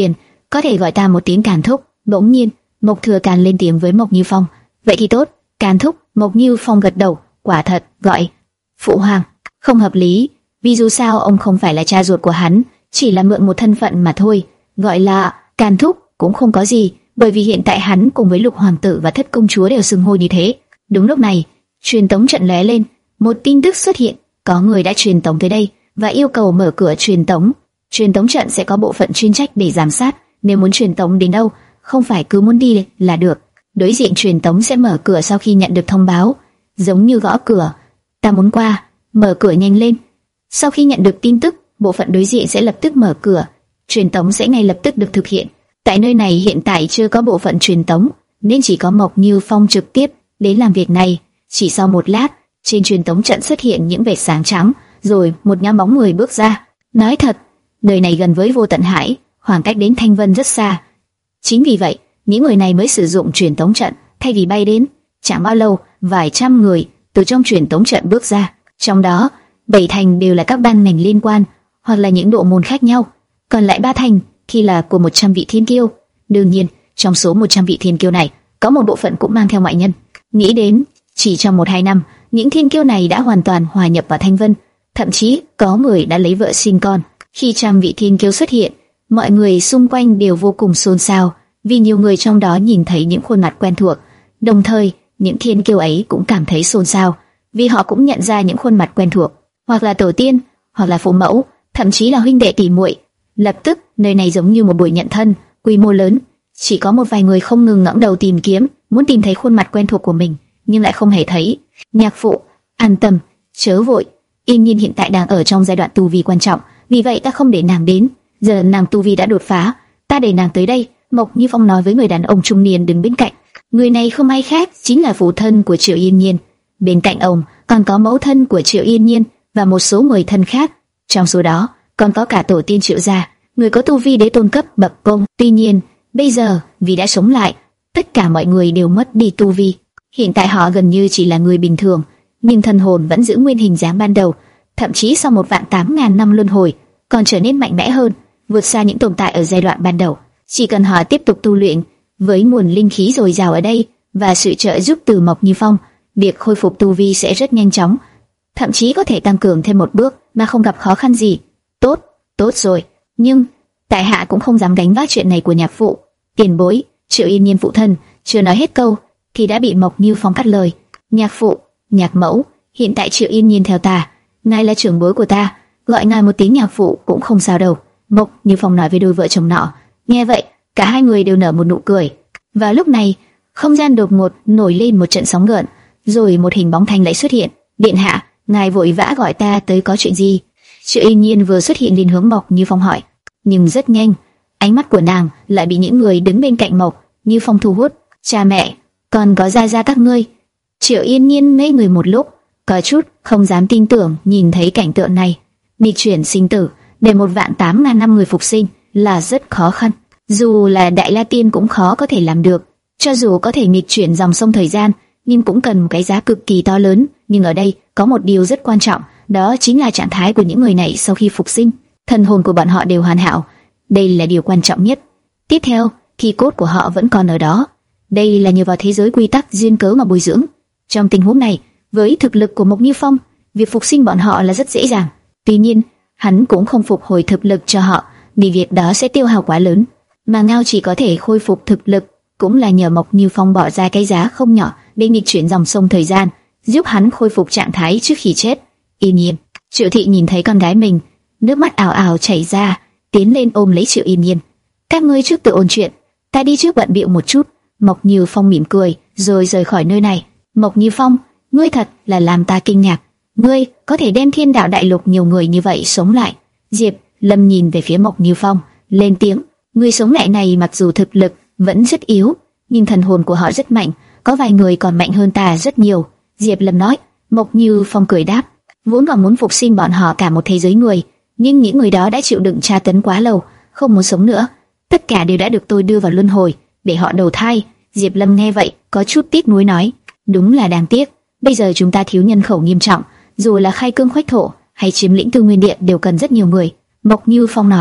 có thể gọi ta một tiếng Càn thúc. Bỗng nhiên, Mộc Thừa Càn lên tiếng với Mộc Như Phong. Vậy thì tốt, Càn thúc. Mộc Như Phong gật đầu. Quả thật, gọi phụ hoàng không hợp lý, vì dù sao ông không phải là cha ruột của hắn, chỉ là mượn một thân phận mà thôi. Gọi là Càn thúc cũng không có gì, bởi vì hiện tại hắn cùng với Lục hoàng tử và Thất công chúa đều xưng hô như thế. Đúng lúc này, truyền tống trận lóe lên, một tin tức xuất hiện, có người đã truyền tống tới đây và yêu cầu mở cửa truyền tống. Truyền tống trận sẽ có bộ phận chuyên trách để giám sát, nếu muốn truyền tống đến đâu, không phải cứ muốn đi là được. Đối diện truyền tống sẽ mở cửa sau khi nhận được thông báo, giống như gõ cửa. Ta muốn qua, mở cửa nhanh lên. Sau khi nhận được tin tức, bộ phận đối diện sẽ lập tức mở cửa, truyền tống sẽ ngay lập tức được thực hiện. Tại nơi này hiện tại chưa có bộ phận truyền tống, nên chỉ có Mộc Như Phong trực tiếp đến làm việc này. Chỉ sau một lát, trên truyền tống trận xuất hiện những vệt sáng trắng, rồi một nhóm bóng người bước ra. Nói thật, nơi này gần với Vô Tận Hải, khoảng cách đến Thanh Vân rất xa. Chính vì vậy, những người này mới sử dụng truyền tống trận thay vì bay đến. Chẳng bao lâu, vài trăm người từ trong truyền tống trận bước ra, trong đó bảy thành đều là các ban ngành liên quan hoặc là những độ môn khác nhau, còn lại ba thành khi là của một trăm vị thiên kiêu. Đương nhiên, trong số một trăm vị thiên kiêu này, có một bộ phận cũng mang theo ngoại nhân. Nghĩ đến, chỉ trong một hai năm, những thiên kiêu này đã hoàn toàn hòa nhập vào Thanh Vân, thậm chí có người đã lấy vợ sinh con. Khi trăm vị thiên kiêu xuất hiện, mọi người xung quanh đều vô cùng xôn xao, vì nhiều người trong đó nhìn thấy những khuôn mặt quen thuộc. Đồng thời, những thiên kiêu ấy cũng cảm thấy xôn xao, vì họ cũng nhận ra những khuôn mặt quen thuộc, hoặc là tổ tiên, hoặc là phụ mẫu, thậm chí là huynh đệ tỷ muội. Lập tức, nơi này giống như một buổi nhận thân quy mô lớn. Chỉ có một vài người không ngừng ngẩng đầu tìm kiếm, muốn tìm thấy khuôn mặt quen thuộc của mình, nhưng lại không hề thấy. Nhạc phụ, an tâm, chớ vội. Yên Nhiên hiện tại đang ở trong giai đoạn tu vi quan trọng, vì vậy ta không để nàng đến. Giờ nàng tu vi đã đột phá, ta để nàng tới đây. Mộc Như Phong nói với người đàn ông trung niên đứng bên cạnh. Người này không ai khác, chính là phụ thân của Triệu Yên Nhiên. Bên cạnh ông còn có mẫu thân của Triệu Yên Nhiên và một số người thân khác. Trong số đó còn có cả tổ tiên Triệu gia, người có tu vi đế tôn cấp bậc công. Tuy nhiên, bây giờ vì đã sống lại, tất cả mọi người đều mất đi tu vi. Hiện tại họ gần như chỉ là người bình thường, nhưng thần hồn vẫn giữ nguyên hình dáng ban đầu. Thậm chí sau một vạn tám ngàn năm luân hồi, còn trở nên mạnh mẽ hơn, vượt xa những tồn tại ở giai đoạn ban đầu. Chỉ cần họ tiếp tục tu luyện, với nguồn linh khí dồi dào ở đây và sự trợ giúp từ Mộc Như Phong, việc khôi phục tu vi sẽ rất nhanh chóng, thậm chí có thể tăng cường thêm một bước mà không gặp khó khăn gì. Tốt, tốt rồi. Nhưng tại hạ cũng không dám gánh vác chuyện này của nhạc phụ. Tiền bối, Triệu Yên Nhiên phụ thân chưa nói hết câu thì đã bị Mộc Như Phong cắt lời. Nhạc phụ, nhạc mẫu, hiện tại Triệu Yên Nhiên theo ta, ngài là trưởng bối của ta, gọi ngài một tiếng nhạc phụ cũng không sao đâu. Mộc Như Phong nói với đôi vợ chồng nọ. Nghe vậy, cả hai người đều nở một nụ cười. Và lúc này, không gian đột ngột nổi lên một trận sóng gợn, rồi một hình bóng thanh lại xuất hiện. Điện hạ, ngài vội vã gọi ta tới có chuyện gì? Triệu Yên Nhiên vừa xuất hiện liền hướng Mộc Như Phong hỏi, nhưng rất nhanh, ánh mắt của nàng lại bị những người đứng bên cạnh Mộc Như Phong thu hút. Cha mẹ, còn có gia gia các ngươi. Triệu Yên Nhiên ngây người một lúc, có chút không dám tin tưởng nhìn thấy cảnh tượng này. Nghịch chuyển sinh tử, để một vạn tám ngàn năm người phục sinh là rất khó khăn. Dù là Đại La Tiên cũng khó có thể làm được. Cho dù có thể nghịch chuyển dòng sông thời gian, nhưng cũng cần một cái giá cực kỳ to lớn. Nhưng ở đây có một điều rất quan trọng, đó chính là trạng thái của những người này sau khi phục sinh. Thần hồn của bọn họ đều hoàn hảo, đây là điều quan trọng nhất. Tiếp theo, khi cốt của họ vẫn còn ở đó, đây là nhờ vào thế giới quy tắc duyên cớ mà bồi dưỡng. Trong tình huống này, với thực lực của Mộc Như Phong, việc phục sinh bọn họ là rất dễ dàng. Tuy nhiên, hắn cũng không phục hồi thực lực cho họ, vì việc đó sẽ tiêu hao quá lớn. Mà Ngao chỉ có thể khôi phục thực lực cũng là nhờ Mộc Như Phong bỏ ra cái giá không nhỏ để nghịch chuyển dòng sông thời gian, giúp hắn khôi phục trạng thái trước khi chết. Yên Nhiên, Triệu Thị nhìn thấy con gái mình, nước mắt ào ào chảy ra, tiến lên ôm lấy Triệu Yên Nhiên. Các ngươi trước tự ôn chuyện, ta đi trước bận bịu một chút. Mộc Như Phong mỉm cười, rồi rời khỏi nơi này. Mộc Như Phong, ngươi thật là làm ta kinh ngạc. Ngươi có thể đem Thiên Đạo Đại Lục nhiều người như vậy sống lại. Diệp Lâm nhìn về phía Mộc Như Phong, lên tiếng. Người sống lại này mặc dù thực lực vẫn rất yếu, nhưng thần hồn của họ rất mạnh, có vài người còn mạnh hơn ta rất nhiều. Diệp Lâm nói. Mộc Như Phong cười đáp. Vốn còn muốn phục sinh bọn họ cả một thế giới người, nhưng những người đó đã chịu đựng tra tấn quá lâu, không muốn sống nữa. Tất cả đều đã được tôi đưa vào luân hồi, để họ đầu thai. Diệp Lâm nghe vậy, có chút tiếc nuối nói. Đúng là đáng tiếc, bây giờ chúng ta thiếu nhân khẩu nghiêm trọng, dù là khai cương khoách thổ hay chiếm lĩnh Tư Nguyên Điện đều cần rất nhiều người. Mộc Như Phong nói.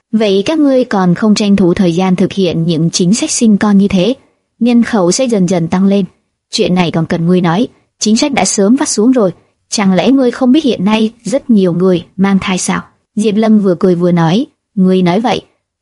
Vậy các ngươi còn không tranh thủ thời gian thực hiện những chính sách sinh con như thế, nhân khẩu sẽ dần dần tăng lên. Chuyện này còn cần ngươi nói, chính sách đã sớm phát xuống rồi. Chẳng lẽ ngươi không biết hiện nay rất nhiều người mang thai sao? Diệp Lâm vừa cười vừa nói, ngươi nói vậy,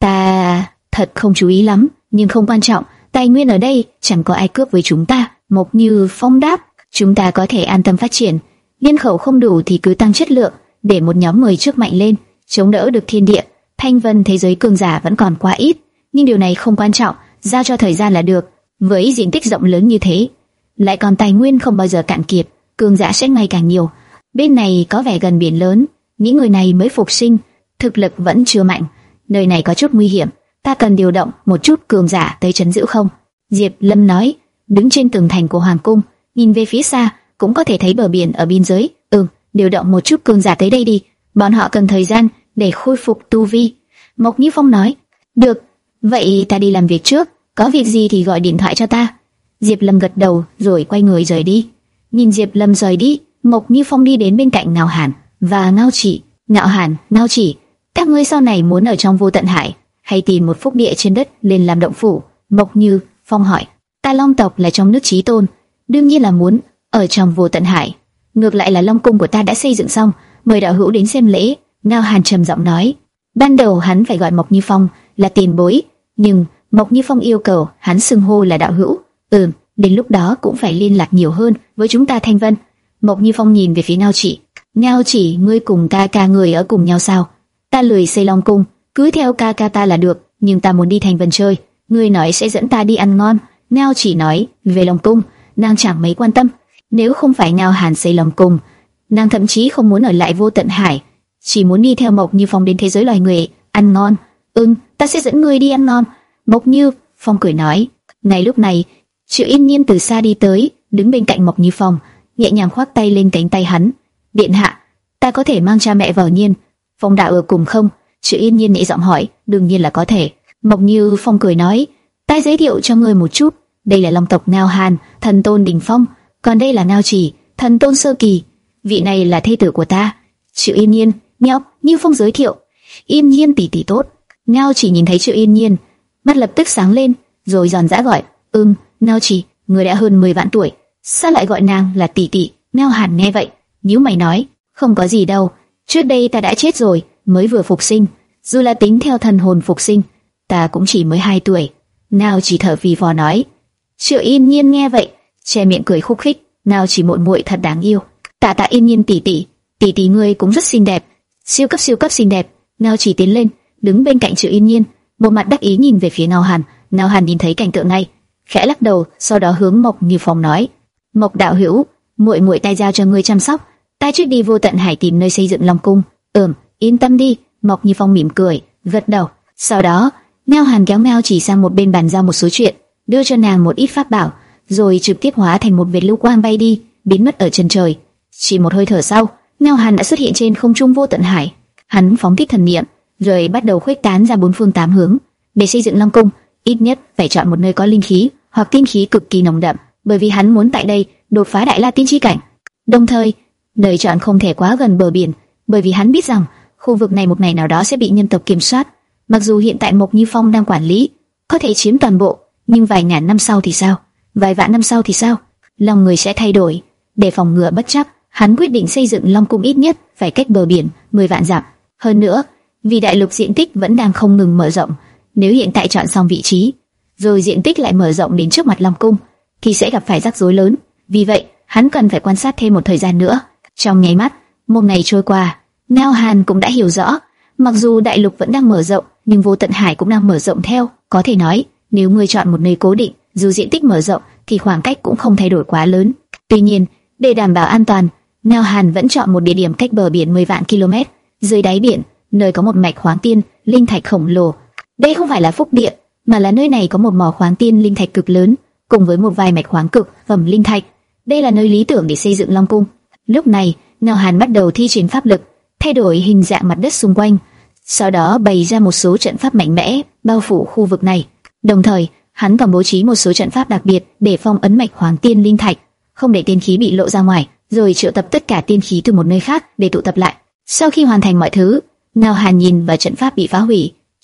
ta thật không chú ý lắm, nhưng không quan trọng, tài nguyên ở đây chẳng có ai cướp với chúng ta. Mộc Như Phong đáp, chúng ta có thể an tâm phát triển, nhân khẩu không đủ thì cứ tăng chất lượng, để một nhóm người trước mạnh lên, chống đỡ được thiên địa. Thanh vân thế giới cường giả vẫn còn quá ít, nhưng điều này không quan trọng, giao cho thời gian là được. Với diện tích rộng lớn như thế, lại còn tài nguyên không bao giờ cạn kiệt, cường giả sẽ ngày càng nhiều. Bên này có vẻ gần biển lớn, những người này mới phục sinh, thực lực vẫn chưa mạnh. Nơi này có chút nguy hiểm, ta cần điều động một chút cường giả tới trấn giữ không? Diệp Lâm nói, đứng trên tường thành của hoàng cung, nhìn về phía xa, cũng có thể thấy bờ biển ở biên giới. Ừ, điều động một chút cường giả tới đây đi, bọn họ cần thời gian để khôi phục tu vi. Mộc Như Phong nói, được, vậy ta đi làm việc trước, có việc gì thì gọi điện thoại cho ta. Diệp Lâm gật đầu rồi quay người rời đi. Nhìn Diệp Lâm rời đi, Mộc Như Phong đi đến bên cạnh Ngao Hàn và Ngao Chỉ. Ngao Hàn, Ngao Chỉ, các ngươi sau này muốn ở trong Vô Tận Hải hay tìm một phúc địa trên đất lên làm động phủ? Mộc Như Phong hỏi. Ta Long tộc là trong nước chí tôn, đương nhiên là muốn ở trong Vô Tận Hải. Ngược lại là Long cung của ta đã xây dựng xong, mời đạo hữu đến xem lễ. Ngao Hàn trầm giọng nói. Ban đầu hắn phải gọi Mộc Như Phong là tiền bối, nhưng Mộc Như Phong yêu cầu hắn xưng hô là đạo hữu. Ừm, đến lúc đó cũng phải liên lạc nhiều hơn với chúng ta Thanh Vân. Mộc Như Phong nhìn về phía Ngao Chỉ. Ngao Chỉ, ngươi cùng ca ca người ở cùng nhau sao? Ta lười xây Long cung, cứ theo ca ca ta là được, nhưng ta muốn đi Thanh Vân chơi. Ngươi nói sẽ dẫn ta đi ăn ngon. Ngao Chỉ nói, về Long cung, nàng chẳng mấy quan tâm. Nếu không phải Ngao Hàn xây Long cung, nàng thậm chí không muốn ở lại Vô Tận Hải, chỉ muốn đi theo Mộc Như Phong đến thế giới loài người ăn ngon. Ừm, ta sẽ dẫn ngươi đi ăn ngon. Mộc Như Phong cười nói. Ngay lúc này, Triệu Yên Nhiên từ xa đi tới, đứng bên cạnh Mộc Như Phong, nhẹ nhàng khoác tay lên cánh tay hắn. Điện hạ, ta có thể mang cha mẹ vào Nhiên Phong đạo ở cùng không? Triệu Yên Nhiên nhẹ giọng hỏi. Đương nhiên là có thể. Mộc Như Phong cười nói. Ta giới thiệu cho ngươi một chút, đây là Long tộc Ngao Hàn, thần tôn đỉnh phong, còn đây là Ngao Chỉ, thần tôn sơ kỳ. Vị này là thê tử của ta. Triệu Yên Nhiên, Ngao Như Phong giới thiệu. Yên Nhiên tỷ tỷ tốt. Ngao Chỉ nhìn thấy Triệu Yên Nhiên, mắt lập tức sáng lên, rồi giòn giã gọi. Ừm, Ngao Chỉ, người đã hơn mười vạn tuổi, sao lại gọi nàng là tỷ tỷ? Ngao Hàn nghe vậy, nhíu mày nói, không có gì đâu, trước đây ta đã chết rồi, mới vừa phục sinh, dù là tính theo thần hồn phục sinh, ta cũng chỉ mới hai tuổi. Ngao Chỉ thở phì phò nói. Triệu Yên Nhiên nghe vậy, che miệng cười khúc khích. Ngao Chỉ muội muội thật đáng yêu. Tạ tạ Yên Nhiên tỷ tỷ, tỷ tỷ ngươi cũng rất xinh đẹp, siêu cấp siêu cấp xinh đẹp. Ngao Chỉ tiến lên, đứng bên cạnh Triệu Yên Nhiên, một mặt đắc ý nhìn về phía Ngao Hàn. Ngao Hàn nhìn thấy cảnh tượng này, khẽ lắc đầu, sau đó hướng Mộc Như Phong nói: Mộc đạo hữu, muội muội tay giao cho ngươi chăm sóc, ta trước đi Vô Tận Hải tìm nơi xây dựng Long cung. Ừm, yên tâm đi. Mộc Như Phong mỉm cười, gật đầu. Sau đó, Ngao Hàn kéo Ngao Chỉ sang một bên bàn giao một số chuyện, đưa cho nàng một ít pháp bảo, rồi trực tiếp hóa thành một vệt lưu quang bay đi, biến mất ở chân trời. Chỉ một hơi thở sau, Ngao Hàn đã xuất hiện trên không trung Vô Tận Hải. Hắn phóng thích thần niệm, rồi bắt đầu khuếch tán ra bốn phương tám hướng. Để xây dựng Long cung, ít nhất phải chọn một nơi có linh khí hoặc tiên khí cực kỳ nồng đậm, bởi vì hắn muốn tại đây đột phá Đại La Tiên chi cảnh. Đồng thời, nơi chọn không thể quá gần bờ biển, bởi vì hắn biết rằng khu vực này một ngày nào đó sẽ bị nhân tộc kiểm soát. Mặc dù hiện tại Mộc Như Phong đang quản lý, có thể chiếm toàn bộ, nhưng vài ngàn năm sau thì sao? Vài vạn năm sau thì sao? Lòng người sẽ thay đổi. Để phòng ngừa bất trắc, hắn quyết định xây dựng Long cung ít nhất phải cách bờ biển mười vạn dặm. Hơn nữa, vì đại lục diện tích vẫn đang không ngừng mở rộng, nếu hiện tại chọn xong vị trí, rồi diện tích lại mở rộng đến trước mặt Long cung, thì sẽ gặp phải rắc rối lớn. Vì vậy, hắn cần phải quan sát thêm một thời gian nữa. Trong nháy mắt, một ngày trôi qua, Ngao Hàn cũng đã hiểu rõ, mặc dù đại lục vẫn đang mở rộng, nhưng Vô Tận Hải cũng đang mở rộng theo. Có thể nói, nếu ngươi chọn một nơi cố định, dù diện tích mở rộng, thì khoảng cách cũng không thay đổi quá lớn. Tuy nhiên, để đảm bảo an toàn, Ngao Hàn vẫn chọn một địa điểm cách bờ biển mười vạn ki lô mét, dưới đáy biển, nơi có một mạch khoáng tiên linh thạch khổng lồ. Đây không phải là phúc địa, mà là nơi này có một mỏ khoáng tiên linh thạch cực lớn, cùng với một vài mạch khoáng cực phẩm linh thạch. Đây là nơi lý tưởng để xây dựng Long cung. Lúc này, Ngao Hàn bắt đầu thi triển pháp lực, thay đổi hình dạng mặt đất xung quanh, sau đó bày ra một số trận pháp mạnh mẽ bao phủ khu vực này. Đồng thời, hắn còn bố trí một số trận pháp đặc biệt để phong ấn mạch khoáng tiên linh thạch, không để tiên khí bị lộ ra ngoài, rồi triệu tập tất cả tiên khí từ một nơi khác để tụ tập lại. Sau khi hoàn thành mọi thứ, Ngao Hàn nhìn vào trận pháp bị phá hủy,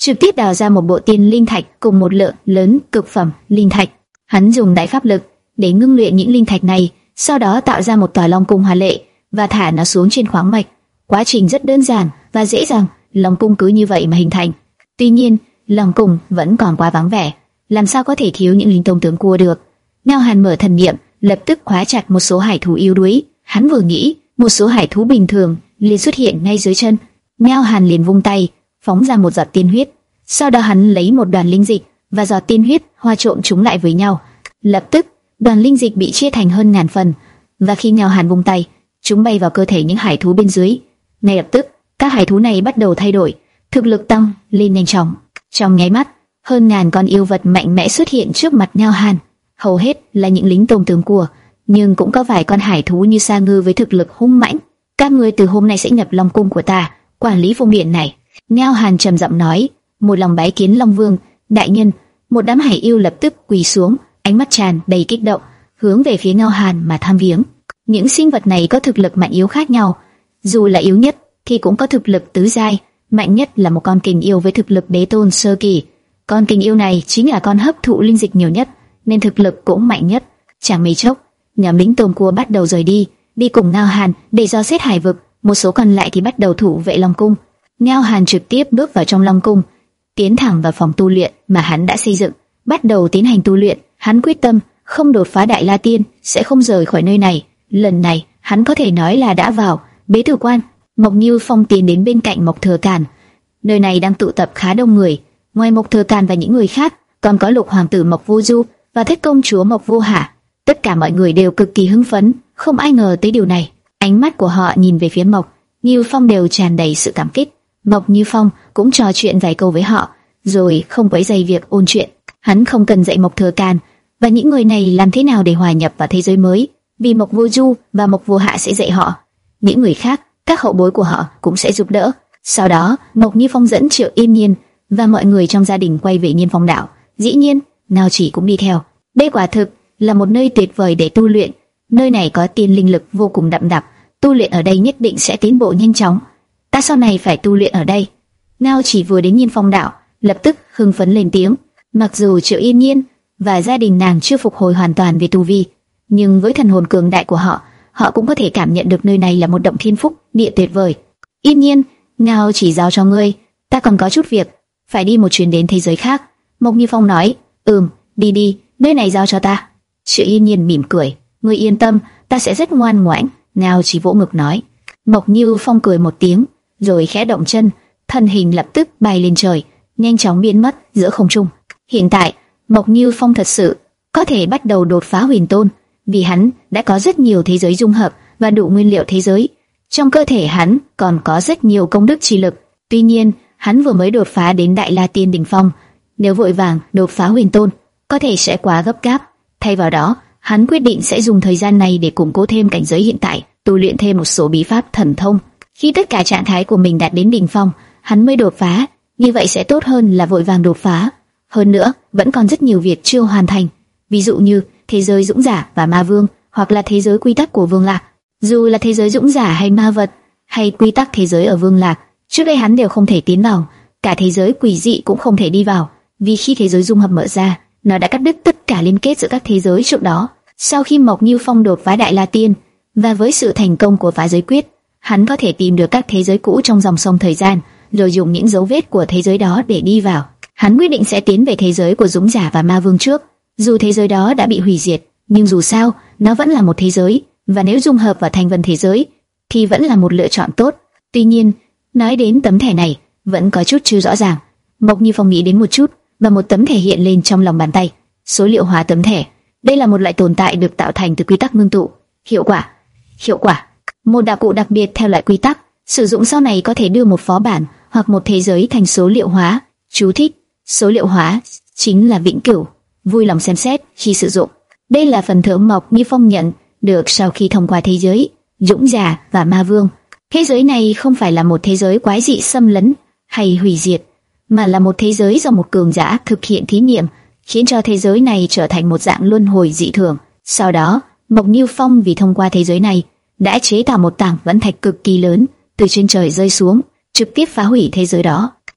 trực tiếp đào ra một bộ tiên linh thạch cùng một lượng lớn cực phẩm linh thạch. Hắn dùng đại pháp lực để ngưng luyện những linh thạch này, sau đó tạo ra một tòa long cung hoa lệ và thả nó xuống trên khoáng mạch. Quá trình rất đơn giản và dễ dàng, long cung cứ như vậy mà hình thành. Tuy nhiên, long cung vẫn còn quá vắng vẻ, làm sao có thể thiếu những linh tông tướng cua được. Ngao Hàn mở thần niệm, lập tức khóa chặt một số hải thú yếu đuối. Hắn vừa nghĩ, một số hải thú bình thường liền xuất hiện ngay dưới chân. Ngao Hàn liền vung tay, phóng ra một giọt tiên huyết. Sau đó hắn lấy một đoàn linh dịch và giọt tiên huyết hòa trộn chúng lại với nhau. Lập tức, đoàn linh dịch bị chia thành hơn ngàn phần, và khi Ngao Hàn vung tay, chúng bay vào cơ thể những hải thú bên dưới. Ngay lập tức, các hải thú này bắt đầu thay đổi, thực lực tăng lên nhanh chóng. Trong nháy mắt, hơn ngàn con yêu vật mạnh mẽ xuất hiện trước mặt Ngao Hàn, hầu hết là những lính tôn tướng cua, nhưng cũng có vài con hải thú như sa ngư với thực lực hung mãnh. Các ngươi từ hôm nay sẽ nhập long cung của ta, quản lý vùng biển này. Ngao Hàn trầm giọng nói. Một lòng bái kiến Long Vương đại nhân. Một đám hải yêu lập tức quỳ xuống, ánh mắt tràn đầy kích động, hướng về phía Ngao Hàn mà tham viếng. Những sinh vật này có thực lực mạnh yếu khác nhau, dù là yếu nhất thì cũng có thực lực tứ giai, mạnh nhất là một con kình yêu với thực lực đế tôn sơ kỳ. Con kình yêu này chính là con hấp thụ linh dịch nhiều nhất, nên thực lực cũng mạnh nhất. Chẳng mấy chốc, nhóm lính tôm cua bắt đầu rời đi, đi cùng Ngao Hàn để dò xét hải vực. Một số còn lại thì bắt đầu thủ vệ Long cung. Ngao Hàn trực tiếp bước vào trong Long cung, tiến thẳng vào phòng tu luyện mà hắn đã xây dựng, bắt đầu tiến hành tu luyện. Hắn quyết tâm không đột phá Đại La Tiên, sẽ không rời khỏi nơi này. Lần này, hắn có thể nói là đã vào Bế Tử Quan. Mộc Như Phong tiến đến bên cạnh Mộc Thừa Càn. Nơi này đang tụ tập khá đông người, ngoài Mộc Thừa Càn và những người khác, còn có Lục hoàng tử Mộc Vô Du và Thất công chúa Mộc Vô Hạ. Tất cả mọi người đều cực kỳ hưng phấn, không ai ngờ tới điều này. Ánh mắt của họ nhìn về phía Mộc Như Phong đều tràn đầy sự cảm kích. Mộc Như Phong cũng trò chuyện vài câu với họ, rồi không quấy rầy việc ôn chuyện. Hắn không cần dạy Mộc Thừa Càn và những người này làm thế nào để hòa nhập vào thế giới mới, vì Mộc Vô Du và Mộc Vô Hạ sẽ dạy họ. Những người khác, các hậu bối của họ cũng sẽ giúp đỡ. Sau đó, Mộc Như Phong dẫn Triệu Yên Nhiên và mọi người trong gia đình quay về Nhiên Phong đảo. Dĩ nhiên, Ngao Chỉ cũng đi theo. Đây quả thực là một nơi tuyệt vời để tu luyện. Nơi này có tiên linh lực vô cùng đậm đặc, tu luyện ở đây nhất định sẽ tiến bộ nhanh chóng. Ta sau này phải tu luyện ở đây. Ngao Chỉ vừa đến Nhiên Phong đảo, lập tức hưng phấn lên tiếng. Mặc dù Triệu Yên Nhiên và gia đình nàng chưa phục hồi hoàn toàn về tu vi, nhưng với thần hồn cường đại của họ, họ cũng có thể cảm nhận được nơi này là một động thiên phúc địa tuyệt vời. Yên Nhiên, Ngao Chỉ giao cho ngươi, ta còn có chút việc, phải đi một chuyến đến thế giới khác. Mộc Như Phong nói. Ừm, đi đi, nơi này giao cho ta. Triệu Yên Nhiên mỉm cười. Ngươi yên tâm, ta sẽ rất ngoan ngoãn. Ngao Chỉ vỗ ngực nói. Mộc Như Phong cười một tiếng, rồi khẽ động chân, thân hình lập tức bay lên trời, nhanh chóng biến mất giữa không trung. Hiện tại, Mộc Như Phong thật sự có thể bắt đầu đột phá huyền tôn, vì hắn đã có rất nhiều thế giới dung hợp và đủ nguyên liệu thế giới. Trong cơ thể hắn còn có rất nhiều công đức chi lực. Tuy nhiên, hắn vừa mới đột phá đến Đại La Tiên đỉnh phong, nếu vội vàng đột phá huyền tôn, có thể sẽ quá gấp gáp. Thay vào đó, hắn quyết định sẽ dùng thời gian này để củng cố thêm cảnh giới hiện tại, tu luyện thêm một số bí pháp thần thông. Khi tất cả trạng thái của mình đạt đến đỉnh phong, hắn mới đột phá, như vậy sẽ tốt hơn là vội vàng đột phá. Hơn nữa, vẫn còn rất nhiều việc chưa hoàn thành, ví dụ như thế giới dũng giả và ma vương, hoặc là thế giới quy tắc của Vương Lạc. Dù là thế giới dũng giả hay ma vật, hay quy tắc thế giới ở Vương Lạc, trước đây hắn đều không thể tiến vào, cả thế giới quỷ dị cũng không thể đi vào, vì khi thế giới dung hợp mở ra, nó đã cắt đứt tất cả liên kết giữa các thế giới trước đó. Sau khi Mộc Như Phong đột phá Đại La Tiên, và với sự thành công của phá giới quyết, hắn có thể tìm được các thế giới cũ trong dòng sông thời gian, rồi dùng những dấu vết của thế giới đó để đi vào. Hắn quyết định sẽ tiến về thế giới của dũng giả và ma vương trước. Dù thế giới đó đã bị hủy diệt, nhưng dù sao, nó vẫn là một thế giới, và nếu dung hợp vào thành vân thế giới, thì vẫn là một lựa chọn tốt. Tuy nhiên, nói đến tấm thẻ này, vẫn có chút chưa rõ ràng. Mộc Như Phong nghĩ đến một chút, và một tấm thẻ hiện lên trong lòng bàn tay. Số liệu hóa tấm thẻ. Đây là một loại tồn tại được tạo thành từ quy tắc ngưng tụ. Hiệu quả. Hiệu quả. Một đạo cụ đặc biệt theo loại quy tắc, sử dụng sau này có thể đưa một phó bản hoặc một thế giới thành số liệu hóa. Chú thích: số liệu hóa chính là vĩnh cửu. Vui lòng xem xét khi sử dụng. Đây là phần thưởng Mộc Như Phong nhận được sau khi thông qua thế giới dũng giả và ma vương. Thế giới này không phải là một thế giới quái dị xâm lấn hay hủy diệt, mà là một thế giới do một cường giả thực hiện thí nghiệm, khiến cho thế giới này trở thành một dạng luân hồi dị thường. Sau đó, Mộc Như Phong vì thông qua thế giới này đã chế tạo một tảng vẫn thạch cực kỳ lớn từ trên trời rơi xuống, trực tiếp phá hủy thế giới đó.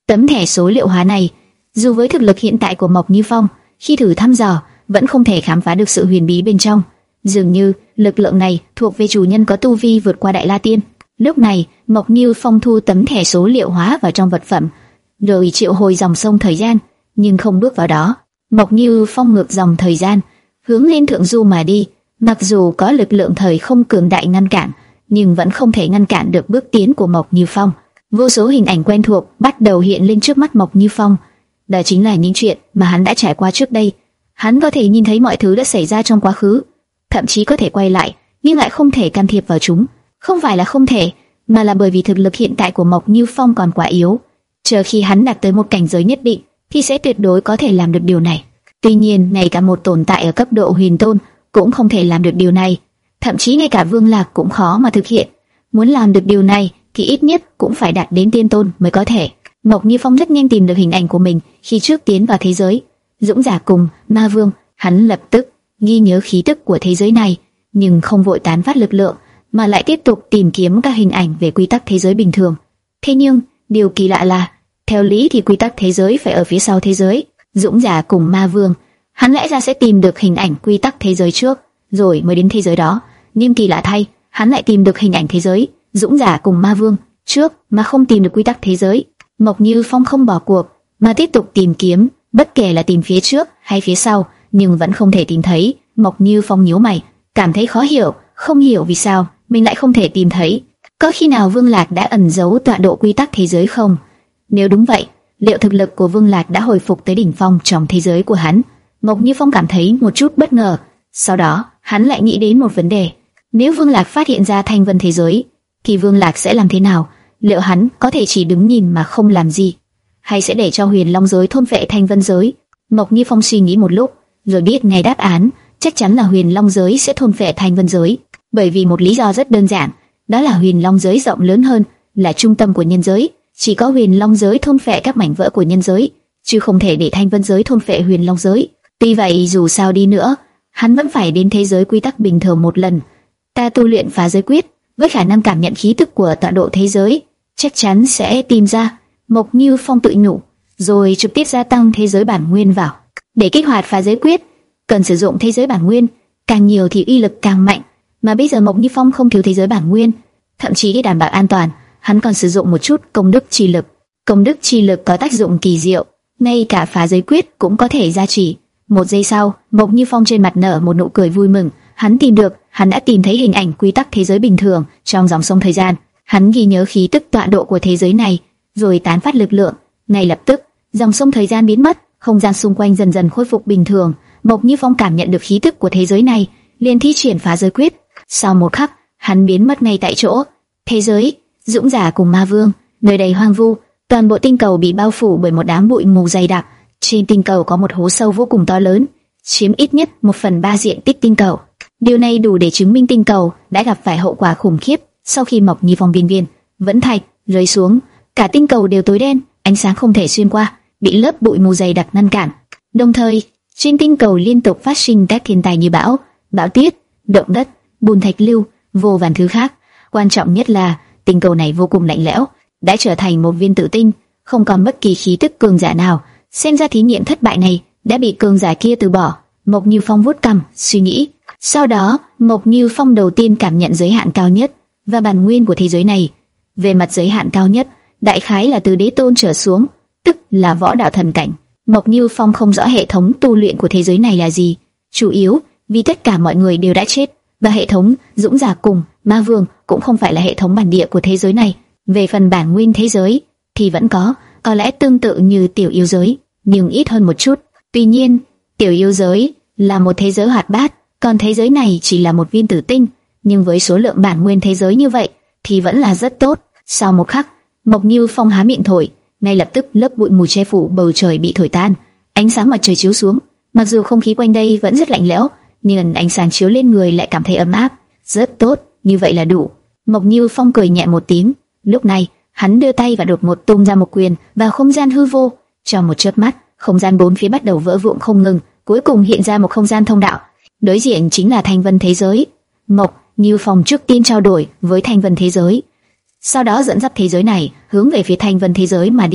Tấm thẻ số liệu hóa này, dù với thực lực hiện tại của Mộc Như Phong, khi thử thăm dò vẫn không thể khám phá được sự huyền bí bên trong. Dường như lực lượng này thuộc về chủ nhân có tu vi vượt qua Đại La Tiên. Lúc này, Mộc Như Phong thu tấm thẻ số liệu hóa vào trong vật phẩm, rồi triệu hồi dòng sông thời gian, nhưng không bước vào đó. Mộc Như Phong ngược dòng thời gian, hướng lên thượng du mà đi. Mặc dù có lực lượng thời không cường đại ngăn cản, nhưng vẫn không thể ngăn cản được bước tiến của Mộc Như Phong. Vô số hình ảnh quen thuộc bắt đầu hiện lên trước mắt Mộc Như Phong. Đó chính là những chuyện mà hắn đã trải qua trước đây. Hắn có thể nhìn thấy mọi thứ đã xảy ra trong quá khứ, thậm chí có thể quay lại, nhưng lại không thể can thiệp vào chúng. Không phải là không thể, mà là bởi vì thực lực hiện tại của Mộc Như Phong còn quá yếu. Chờ khi hắn đạt tới một cảnh giới nhất định, thì sẽ tuyệt đối có thể làm được điều này. Tuy nhiên, ngay cả một tồn tại ở cấp độ huyền tôn cũng không thể làm được điều này. Thậm chí ngay cả Vương Lạc cũng khó mà thực hiện. Muốn làm được điều này thì ít nhất cũng phải đạt đến tiên tôn mới có thể. Mộc Như Phong rất nhanh tìm được hình ảnh của mình khi trước tiến vào thế giới Dũng Giả cùng Ma Vương. Hắn lập tức ghi nhớ khí tức của thế giới này, nhưng không vội tán phát lực lượng, mà lại tiếp tục tìm kiếm các hình ảnh về quy tắc thế giới bình thường. Thế nhưng điều kỳ lạ là, theo lý thì quy tắc thế giới phải ở phía sau thế giới Dũng Giả cùng Ma Vương. Hắn lẽ ra sẽ tìm được hình ảnh quy tắc thế giới trước, rồi mới đến thế giới đó. Nhưng kỳ lạ thay, hắn lại tìm được hình ảnh thế giới Dũng Giả cùng Ma Vương trước, mà không tìm được quy tắc thế giới. Mộc Như Phong không bỏ cuộc, mà tiếp tục tìm kiếm, bất kể là tìm phía trước hay phía sau, nhưng vẫn không thể tìm thấy. Mộc Như Phong nhíu mày, cảm thấy khó hiểu, không hiểu vì sao mình lại không thể tìm thấy. Có khi nào Vương Lạc đã ẩn giấu tọa độ quy tắc thế giới không? Nếu đúng vậy, liệu thực lực của Vương Lạc đã hồi phục tới đỉnh phong trong thế giới của hắn? Mộc Như Phong cảm thấy một chút bất ngờ. Sau đó, hắn lại nghĩ đến một vấn đề: nếu Vương Lạc phát hiện ra thanh vân thế giới, thì Vương Lạc sẽ làm thế nào? Liệu hắn có thể chỉ đứng nhìn mà không làm gì, hay sẽ để cho Huyền Long giới thôn phệ thanh vân giới? Mộc Như Phong suy nghĩ một lúc, rồi biết ngay đáp án: chắc chắn là Huyền Long giới sẽ thôn phệ thanh vân giới, bởi vì một lý do rất đơn giản, đó là Huyền Long giới rộng lớn hơn, là trung tâm của nhân giới. Chỉ có Huyền Long giới thôn phệ các mảnh vỡ của nhân giới, chứ không thể để thanh vân giới thôn phệ Huyền Long giới. Tuy vậy, dù sao đi nữa, hắn vẫn phải đến thế giới quy tắc bình thường một lần. Ta tu luyện phá giới quyết, với khả năng cảm nhận khí tức của tọa độ thế giới, chắc chắn sẽ tìm ra. Mộc Như Phong tự nhủ, rồi trực tiếp gia tăng thế giới bản nguyên vào. Để kích hoạt phá giới quyết, cần sử dụng thế giới bản nguyên, càng nhiều thì uy lực càng mạnh. Mà bây giờ Mộc Như Phong không thiếu thế giới bản nguyên, thậm chí để đảm bảo an toàn, hắn còn sử dụng một chút công đức chi lực. Công đức chi lực có tác dụng kỳ diệu, ngay cả phá giới quyết cũng có thể gia trì. Một giây sau, Mộc Như Phong trên mặt nở một nụ cười vui mừng. Hắn tìm được, hắn đã tìm thấy hình ảnh quy tắc thế giới bình thường trong dòng sông thời gian. Hắn ghi nhớ khí tức tọa độ của thế giới này, rồi tán phát lực lượng. Ngay lập tức, dòng sông thời gian biến mất, không gian xung quanh dần dần khôi phục bình thường. Mộc Như Phong cảm nhận được khí tức của thế giới này, liền thi triển phá giới quyết. Sau một khắc, hắn biến mất ngay tại chỗ. Thế giới Dũng Giả cùng Ma Vương, nơi đây hoang vu, toàn bộ tinh cầu bị bao phủ bởi một đám bụi mù dày đặc. Trên tinh cầu có một hố sâu vô cùng to lớn, chiếm ít nhất một phần ba diện tích tinh cầu. Điều này đủ để chứng minh tinh cầu đã gặp phải hậu quả khủng khiếp sau khi Mộc Như Phong viên viên vẫn thạch rơi xuống. Cả tinh cầu đều tối đen, ánh sáng không thể xuyên qua, bị lớp bụi mù dày đặc ngăn cản. Đồng thời, trên tinh cầu liên tục phát sinh các thiên tai như bão, bão tuyết, động đất, bùn thạch lưu, vô vàn thứ khác. Quan trọng nhất là tinh cầu này vô cùng lạnh lẽo, đã trở thành một viên tử tinh, không còn bất kỳ khí tức cường giả nào. Xem ra thí nghiệm thất bại này đã bị cường giả kia từ bỏ. Mộc Như Phong vuốt cằm, suy nghĩ. Sau đó, Mộc Như Phong đầu tiên cảm nhận giới hạn cao nhất và bản nguyên của thế giới này. Về mặt giới hạn cao nhất, đại khái là từ đế tôn trở xuống, tức là võ đạo thần cảnh. Mộc Như Phong không rõ hệ thống tu luyện của thế giới này là gì, chủ yếu vì tất cả mọi người đều đã chết, và hệ thống Dũng Giả cùng Ma Vương cũng không phải là hệ thống bản địa của thế giới này. Về phần bản nguyên thế giới thì vẫn có, có lẽ tương tự như tiểu yêu giới, nhưng ít hơn một chút. Tuy nhiên, tiểu yêu giới là một thế giới hoạt bát, còn thế giới này chỉ là một viên tử tinh, nhưng với số lượng bản nguyên thế giới như vậy thì vẫn là rất tốt. Sau một khắc, Mộc Như Phong há miệng thổi, ngay lập tức lớp bụi mù che phủ bầu trời bị thổi tan, ánh sáng mặt trời chiếu xuống. Mặc dù không khí quanh đây vẫn rất lạnh lẽo, nhưng ánh sáng chiếu lên người lại cảm thấy ấm áp. Rất tốt, như vậy là đủ. Mộc Như Phong cười nhẹ một tiếng. Lúc này, hắn đưa tay và đột ngột tung ra một quyền vào không gian hư vô. Trong một chớp mắt, không gian bốn phía bắt đầu vỡ vụn không ngừng, cuối cùng hiện ra một không gian thông đạo. Đối diện chính là thanh vân thế giới. Mộc Như Phong trước tiên trao đổi với thanh vân thế giới, sau đó dẫn dắt thế giới này hướng về phía thanh vân thế giới mà đi.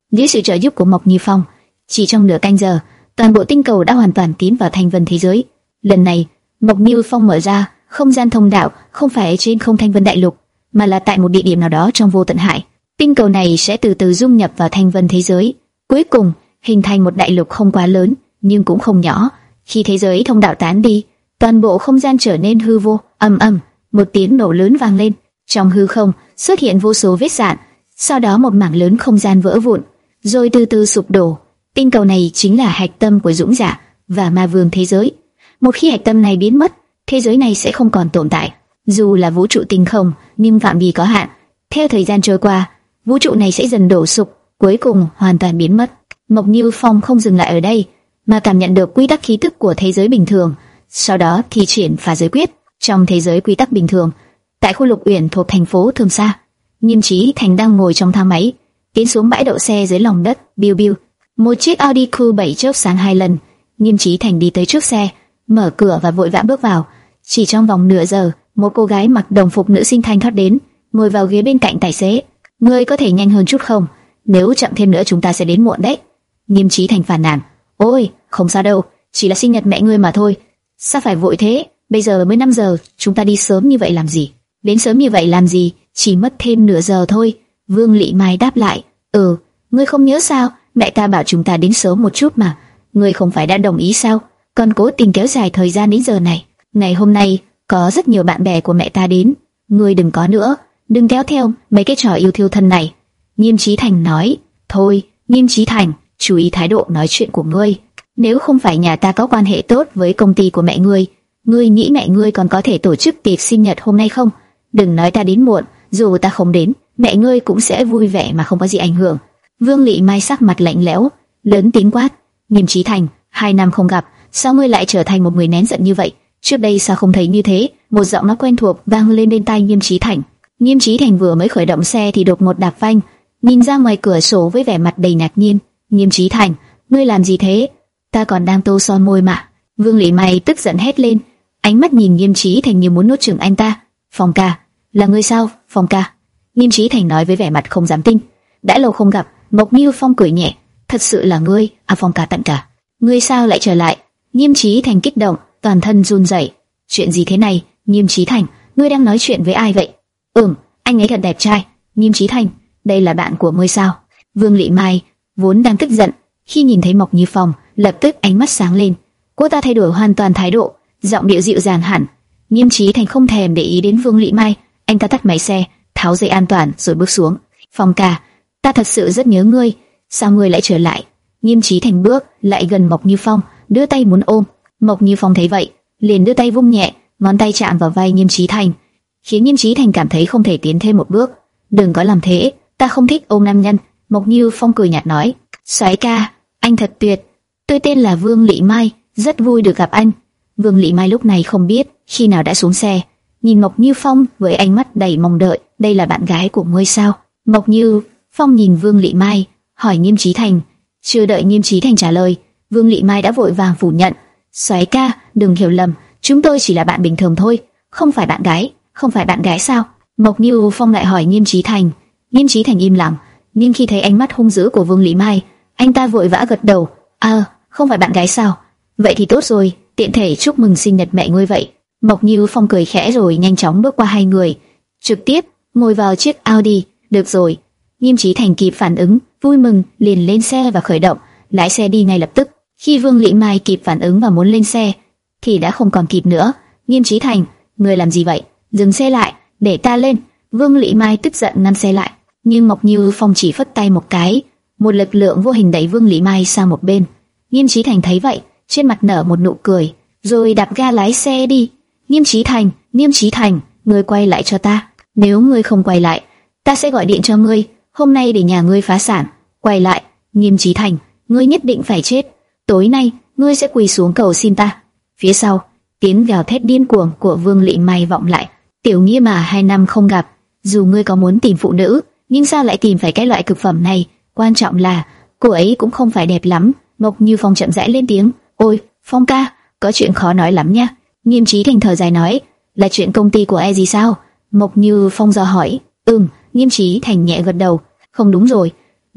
Dưới sự trợ giúp của Mộc Như Phong, chỉ trong nửa canh giờ, toàn bộ tinh cầu đã hoàn toàn tiến vào thanh vân thế giới. Lần này, Mộc Như Phong mở ra không gian thông đạo, không phải trên không thanh vân đại lục, mà là tại một địa điểm nào đó trong vô tận hải. Tinh cầu này sẽ từ từ dung nhập vào thanh vân thế giới, cuối cùng hình thành một đại lục không quá lớn nhưng cũng không nhỏ. Khi thế giới thông đạo tán đi, toàn bộ không gian trở nên hư vô. Ầm ầm, một tiếng nổ lớn vang lên, trong hư không xuất hiện vô số vết rạn, sau đó một mảng lớn không gian vỡ vụn, rồi từ từ sụp đổ. Tinh cầu này chính là hạch tâm của dũng giả và ma vương thế giới. Một khi hạch tâm này biến mất, thế giới này sẽ không còn tồn tại. Dù là vũ trụ tinh không, nhưng phạm vi có hạn. Theo thời gian trôi qua, vũ trụ này sẽ dần đổ sụp, cuối cùng hoàn toàn biến mất. Mộc Như Phong không dừng lại ở đây, mà cảm nhận được quy tắc khí tức của thế giới bình thường, sau đó thi triển phá giới quyết. Trong thế giới quy tắc bình thường, tại khu Lục Uyển thuộc thành phố Thương Sa, Nghiêm Chí Thành đang ngồi trong thang máy tiến xuống bãi đậu xe dưới lòng đất. Biu biu, một chiếc Audi Q bảy chớp sáng hai lần. Nghiêm Chí Thành đi tới trước xe, mở cửa và vội vã bước vào. Chỉ trong vòng nửa giờ, một cô gái mặc đồng phục nữ sinh thanh thoát đến, ngồi vào ghế bên cạnh tài xế. Ngươi có thể nhanh hơn chút không? Nếu chậm thêm nữa chúng ta sẽ đến muộn đấy. Nghiêm Chí Thành phàn nàn. Ôi, không sao đâu, chỉ là sinh nhật mẹ ngươi mà thôi. Sao phải vội thế? Bây giờ mới năm giờ, chúng ta đi sớm như vậy làm gì? Đến sớm như vậy làm gì? Chỉ mất thêm nửa giờ thôi. Vương Lị Mai đáp lại. Ừ, ngươi không nhớ sao? Mẹ ta bảo chúng ta đến sớm một chút mà. Ngươi không phải đã đồng ý sao? Còn cố tình kéo dài thời gian đến giờ này. Ngày hôm nay có rất nhiều bạn bè của mẹ ta đến. Ngươi đừng có nữa, đừng kéo theo mấy cái trò yêu thiêu thân này. Nghiêm Chí Thành nói. Thôi, Nghiêm Chí Thành, chú ý thái độ nói chuyện của ngươi. Nếu không phải nhà ta có quan hệ tốt với công ty của mẹ ngươi, ngươi nghĩ mẹ ngươi còn có thể tổ chức tiệc sinh nhật hôm nay không? Đừng nói ta đến muộn, dù ta không đến, mẹ ngươi cũng sẽ vui vẻ mà không có gì ảnh hưởng. Vương Lị Mai sắc mặt lạnh lẽo, lớn tiếng quát. Nghiêm Chí Thành, hai năm không gặp, sao ngươi lại trở thành một người nén giận như vậy? Trước đây sao không thấy như thế? Một giọng nói quen thuộc vang lên bên tai Nghiêm Chí Thành. Nghiêm Chí Thành vừa mới khởi động xe thì đột ngột đạp phanh, nhìn ra ngoài cửa sổ với vẻ mặt đầy ngạc nhiên. Nghiêm Chí Thành, ngươi làm gì thế? Ta còn đang tô son môi mà. Vương Lị Mai tức giận hét lên, ánh mắt nhìn Nghiêm Chí Thành như muốn nuốt chửng anh ta. Phong ca, là ngươi sao? Phong ca. Nghiêm Chí Thành nói với vẻ mặt không dám tin. Đã lâu không gặp. Mộc Như Phong cười nhẹ. Thật sự là ngươi? À, Phong ca tận cả. Ngươi sao lại trở lại? Nghiêm Chí Thành kích động, toàn thân run rẩy. Chuyện gì thế này? Nghiêm Chí Thành, ngươi đang nói chuyện với ai vậy? Ừm, anh ấy thật đẹp trai. Nghiêm Chí Thành, đây là bạn của ngươi sao? Vương Lị Mai vốn đang tức giận, khi nhìn thấy Mộc Như Phong, lập tức ánh mắt sáng lên. Cô ta thay đổi hoàn toàn thái độ, giọng điệu dịu dàng hẳn. Nghiêm Chí Thành không thèm để ý đến Vương Lị Mai, anh ta tắt máy xe, tháo dây an toàn rồi bước xuống. Phong ca, ta thật sự rất nhớ ngươi, sao ngươi lại trở lại? Nghiêm Chí Thành bước lại gần Mộc Như Phong, đưa tay muốn ôm. Mộc Như Phong thấy vậy, liền đưa tay vung nhẹ, ngón tay chạm vào vai Nghiêm Chí Thành, khiến Nghiêm Chí Thành cảm thấy không thể tiến thêm một bước. Đừng có làm thế, ta không thích ôm nam nhân. Mộc Như Phong cười nhạt nói. Soái ca, anh thật tuyệt. Tôi tên là Vương Lị Mai, rất vui được gặp anh. Vương Lị Mai lúc này không biết khi nào đã xuống xe, nhìn Mộc Như Phong với ánh mắt đầy mong đợi. Đây là bạn gái của ngươi sao? Mộc Như Phong nhìn Vương Lị Mai, hỏi Nghiêm Chí Thành. Chưa đợi Nghiêm Chí Thành trả lời, Vương Lị Mai đã vội vàng phủ nhận. Soái ca, đừng hiểu lầm, chúng tôi chỉ là bạn bình thường thôi, không phải bạn gái. Không phải bạn gái sao? Mộc Như Phong lại hỏi Nghiêm Chí Thành. Nghiêm Chí Thành im lặng, nhưng khi thấy ánh mắt hung dữ của Vương Lị Mai, anh ta vội vã gật đầu. À, không phải bạn gái sao? Vậy thì tốt rồi, tiện thể chúc mừng sinh nhật mẹ ngươi vậy. Mộc Như Phong cười khẽ rồi nhanh chóng bước qua hai người, trực tiếp ngồi vào chiếc Audi. Được rồi. Nghiêm Chí Thành kịp phản ứng, vui mừng liền lên xe và khởi động, lái xe đi ngay lập tức. Khi Vương Lị Mai kịp phản ứng và muốn lên xe, thì đã không còn kịp nữa. Nghiêm Chí Thành, ngươi làm gì vậy? Dừng xe lại, để ta lên. Vương Lị Mai tức giận ngăn xe lại, nhưng Mộc Như Phong chỉ phất tay một cái, một lực lượng vô hình đẩy Vương Lị Mai sang một bên. Nghiêm Chí Thành thấy vậy, trên mặt nở một nụ cười, rồi đạp ga lái xe đi. Nghiêm Chí Thành, Nghiêm Chí Thành, ngươi quay lại cho ta. Nếu ngươi không quay lại, ta sẽ gọi điện cho ngươi, hôm nay để nhà ngươi phá sản. Quay lại, Nghiêm Chí Thành, ngươi nhất định phải chết. Tối nay, ngươi sẽ quỳ xuống cầu xin ta. Phía sau, tiếng gào thét điên cuồng của Vương Lị Mai vọng lại. Tiểu Nghĩa mà hai năm không gặp, dù ngươi có muốn tìm phụ nữ, nhưng sao lại tìm phải cái loại cực phẩm này? Quan trọng là cô ấy cũng không phải đẹp lắm. Mộc Như Phong chậm rãi lên tiếng. Ôi, Phong ca, có chuyện khó nói lắm nha. Nghiêm Chí Thành thở dài nói. Là chuyện công ty của e gì sao? Mộc Như Phong dò hỏi. Ừm, Nghiêm Chí Thành nhẹ gật đầu. Không đúng rồi,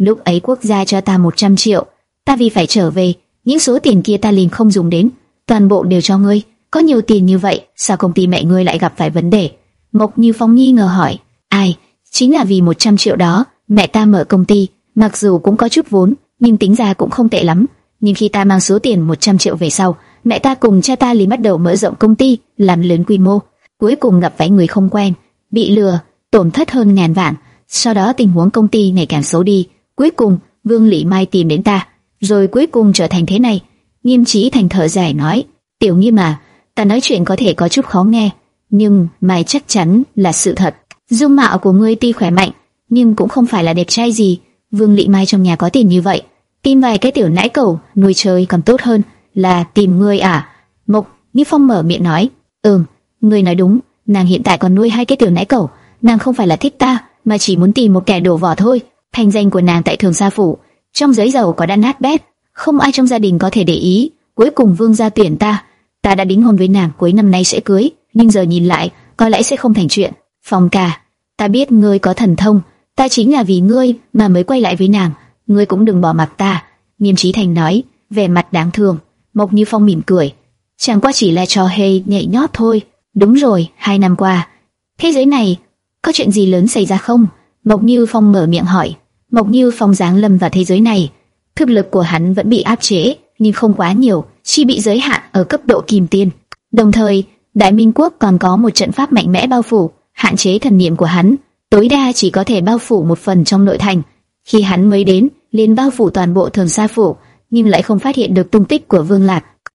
Lúc ấy quốc gia cho ta một trăm triệu, ta vì phải trở về, những số tiền kia ta liền không dùng đến, toàn bộ đều cho ngươi. Có nhiều tiền như vậy, sao công ty mẹ ngươi lại gặp phải vấn đề? Mộc Như Phong nghi ngờ hỏi. Ai? Chính là vì một trăm triệu đó, mẹ ta mở công ty, mặc dù cũng có chút vốn, nhưng tính ra cũng không tệ lắm. Nhưng khi ta mang số tiền một trăm triệu về sau, mẹ ta cùng cha ta liền bắt đầu mở rộng công ty, làm lớn quy mô. Cuối cùng gặp phải người không quen, bị lừa, tổn thất hơn ngàn vạn. Sau đó tình huống công ty ngày càng xấu đi. Cuối cùng Vương Lị Mai tìm đến ta, rồi cuối cùng trở thành thế này. Nghiêm Chí Thành thở dài nói, Tiểu Nghiêm à, ta nói chuyện có thể có chút khó nghe, nhưng Mai chắc chắn là sự thật. Dung mạo của ngươi tuy khỏe mạnh, nhưng cũng không phải là đẹp trai gì. Vương Lị Mai trong nhà có tiền như vậy, tìm vài cái tiểu nãi cẩu nuôi chơi còn tốt hơn là tìm ngươi à? Mộc Như Phong mở miệng nói, ừm, ngươi nói đúng, nàng hiện tại còn nuôi hai cái tiểu nãi cẩu, nàng không phải là thích ta, mà chỉ muốn tìm một kẻ đổ vỏ thôi. Thanh danh của nàng tại Thường Sa Phủ, trong giấy dầu có đã nát bét, không ai trong gia đình có thể để ý. Cuối cùng Vương gia tuyển ta, ta đã đính hôn với nàng, cuối năm nay sẽ cưới, nhưng giờ nhìn lại, có lẽ sẽ không thành chuyện. Phong ca, ta biết ngươi có thần thông, ta chính là vì ngươi mà mới quay lại với nàng, ngươi cũng đừng bỏ mặc ta. Nghiêm Chí Thành nói, vẻ mặt đáng thương. Mộc Như Phong mỉm cười, chẳng qua chỉ là trò hề nhảy nhót thôi. Đúng rồi, hai năm qua, thế giới này có chuyện gì lớn xảy ra không? Mộc Như Phong mở miệng hỏi. Mộc Như Phong giáng lâm vào thế giới này, thực lực của hắn vẫn bị áp chế, nhưng không quá nhiều, chỉ bị giới hạn ở cấp độ kim tiên. Đồng thời, Đại Minh Quốc còn có một trận pháp mạnh mẽ bao phủ, hạn chế thần niệm của hắn, tối đa chỉ có thể bao phủ một phần trong nội thành. Khi hắn mới đến, liền bao phủ toàn bộ Thường Sa Phủ, nhưng lại không phát hiện được tung tích của Vương Lạc.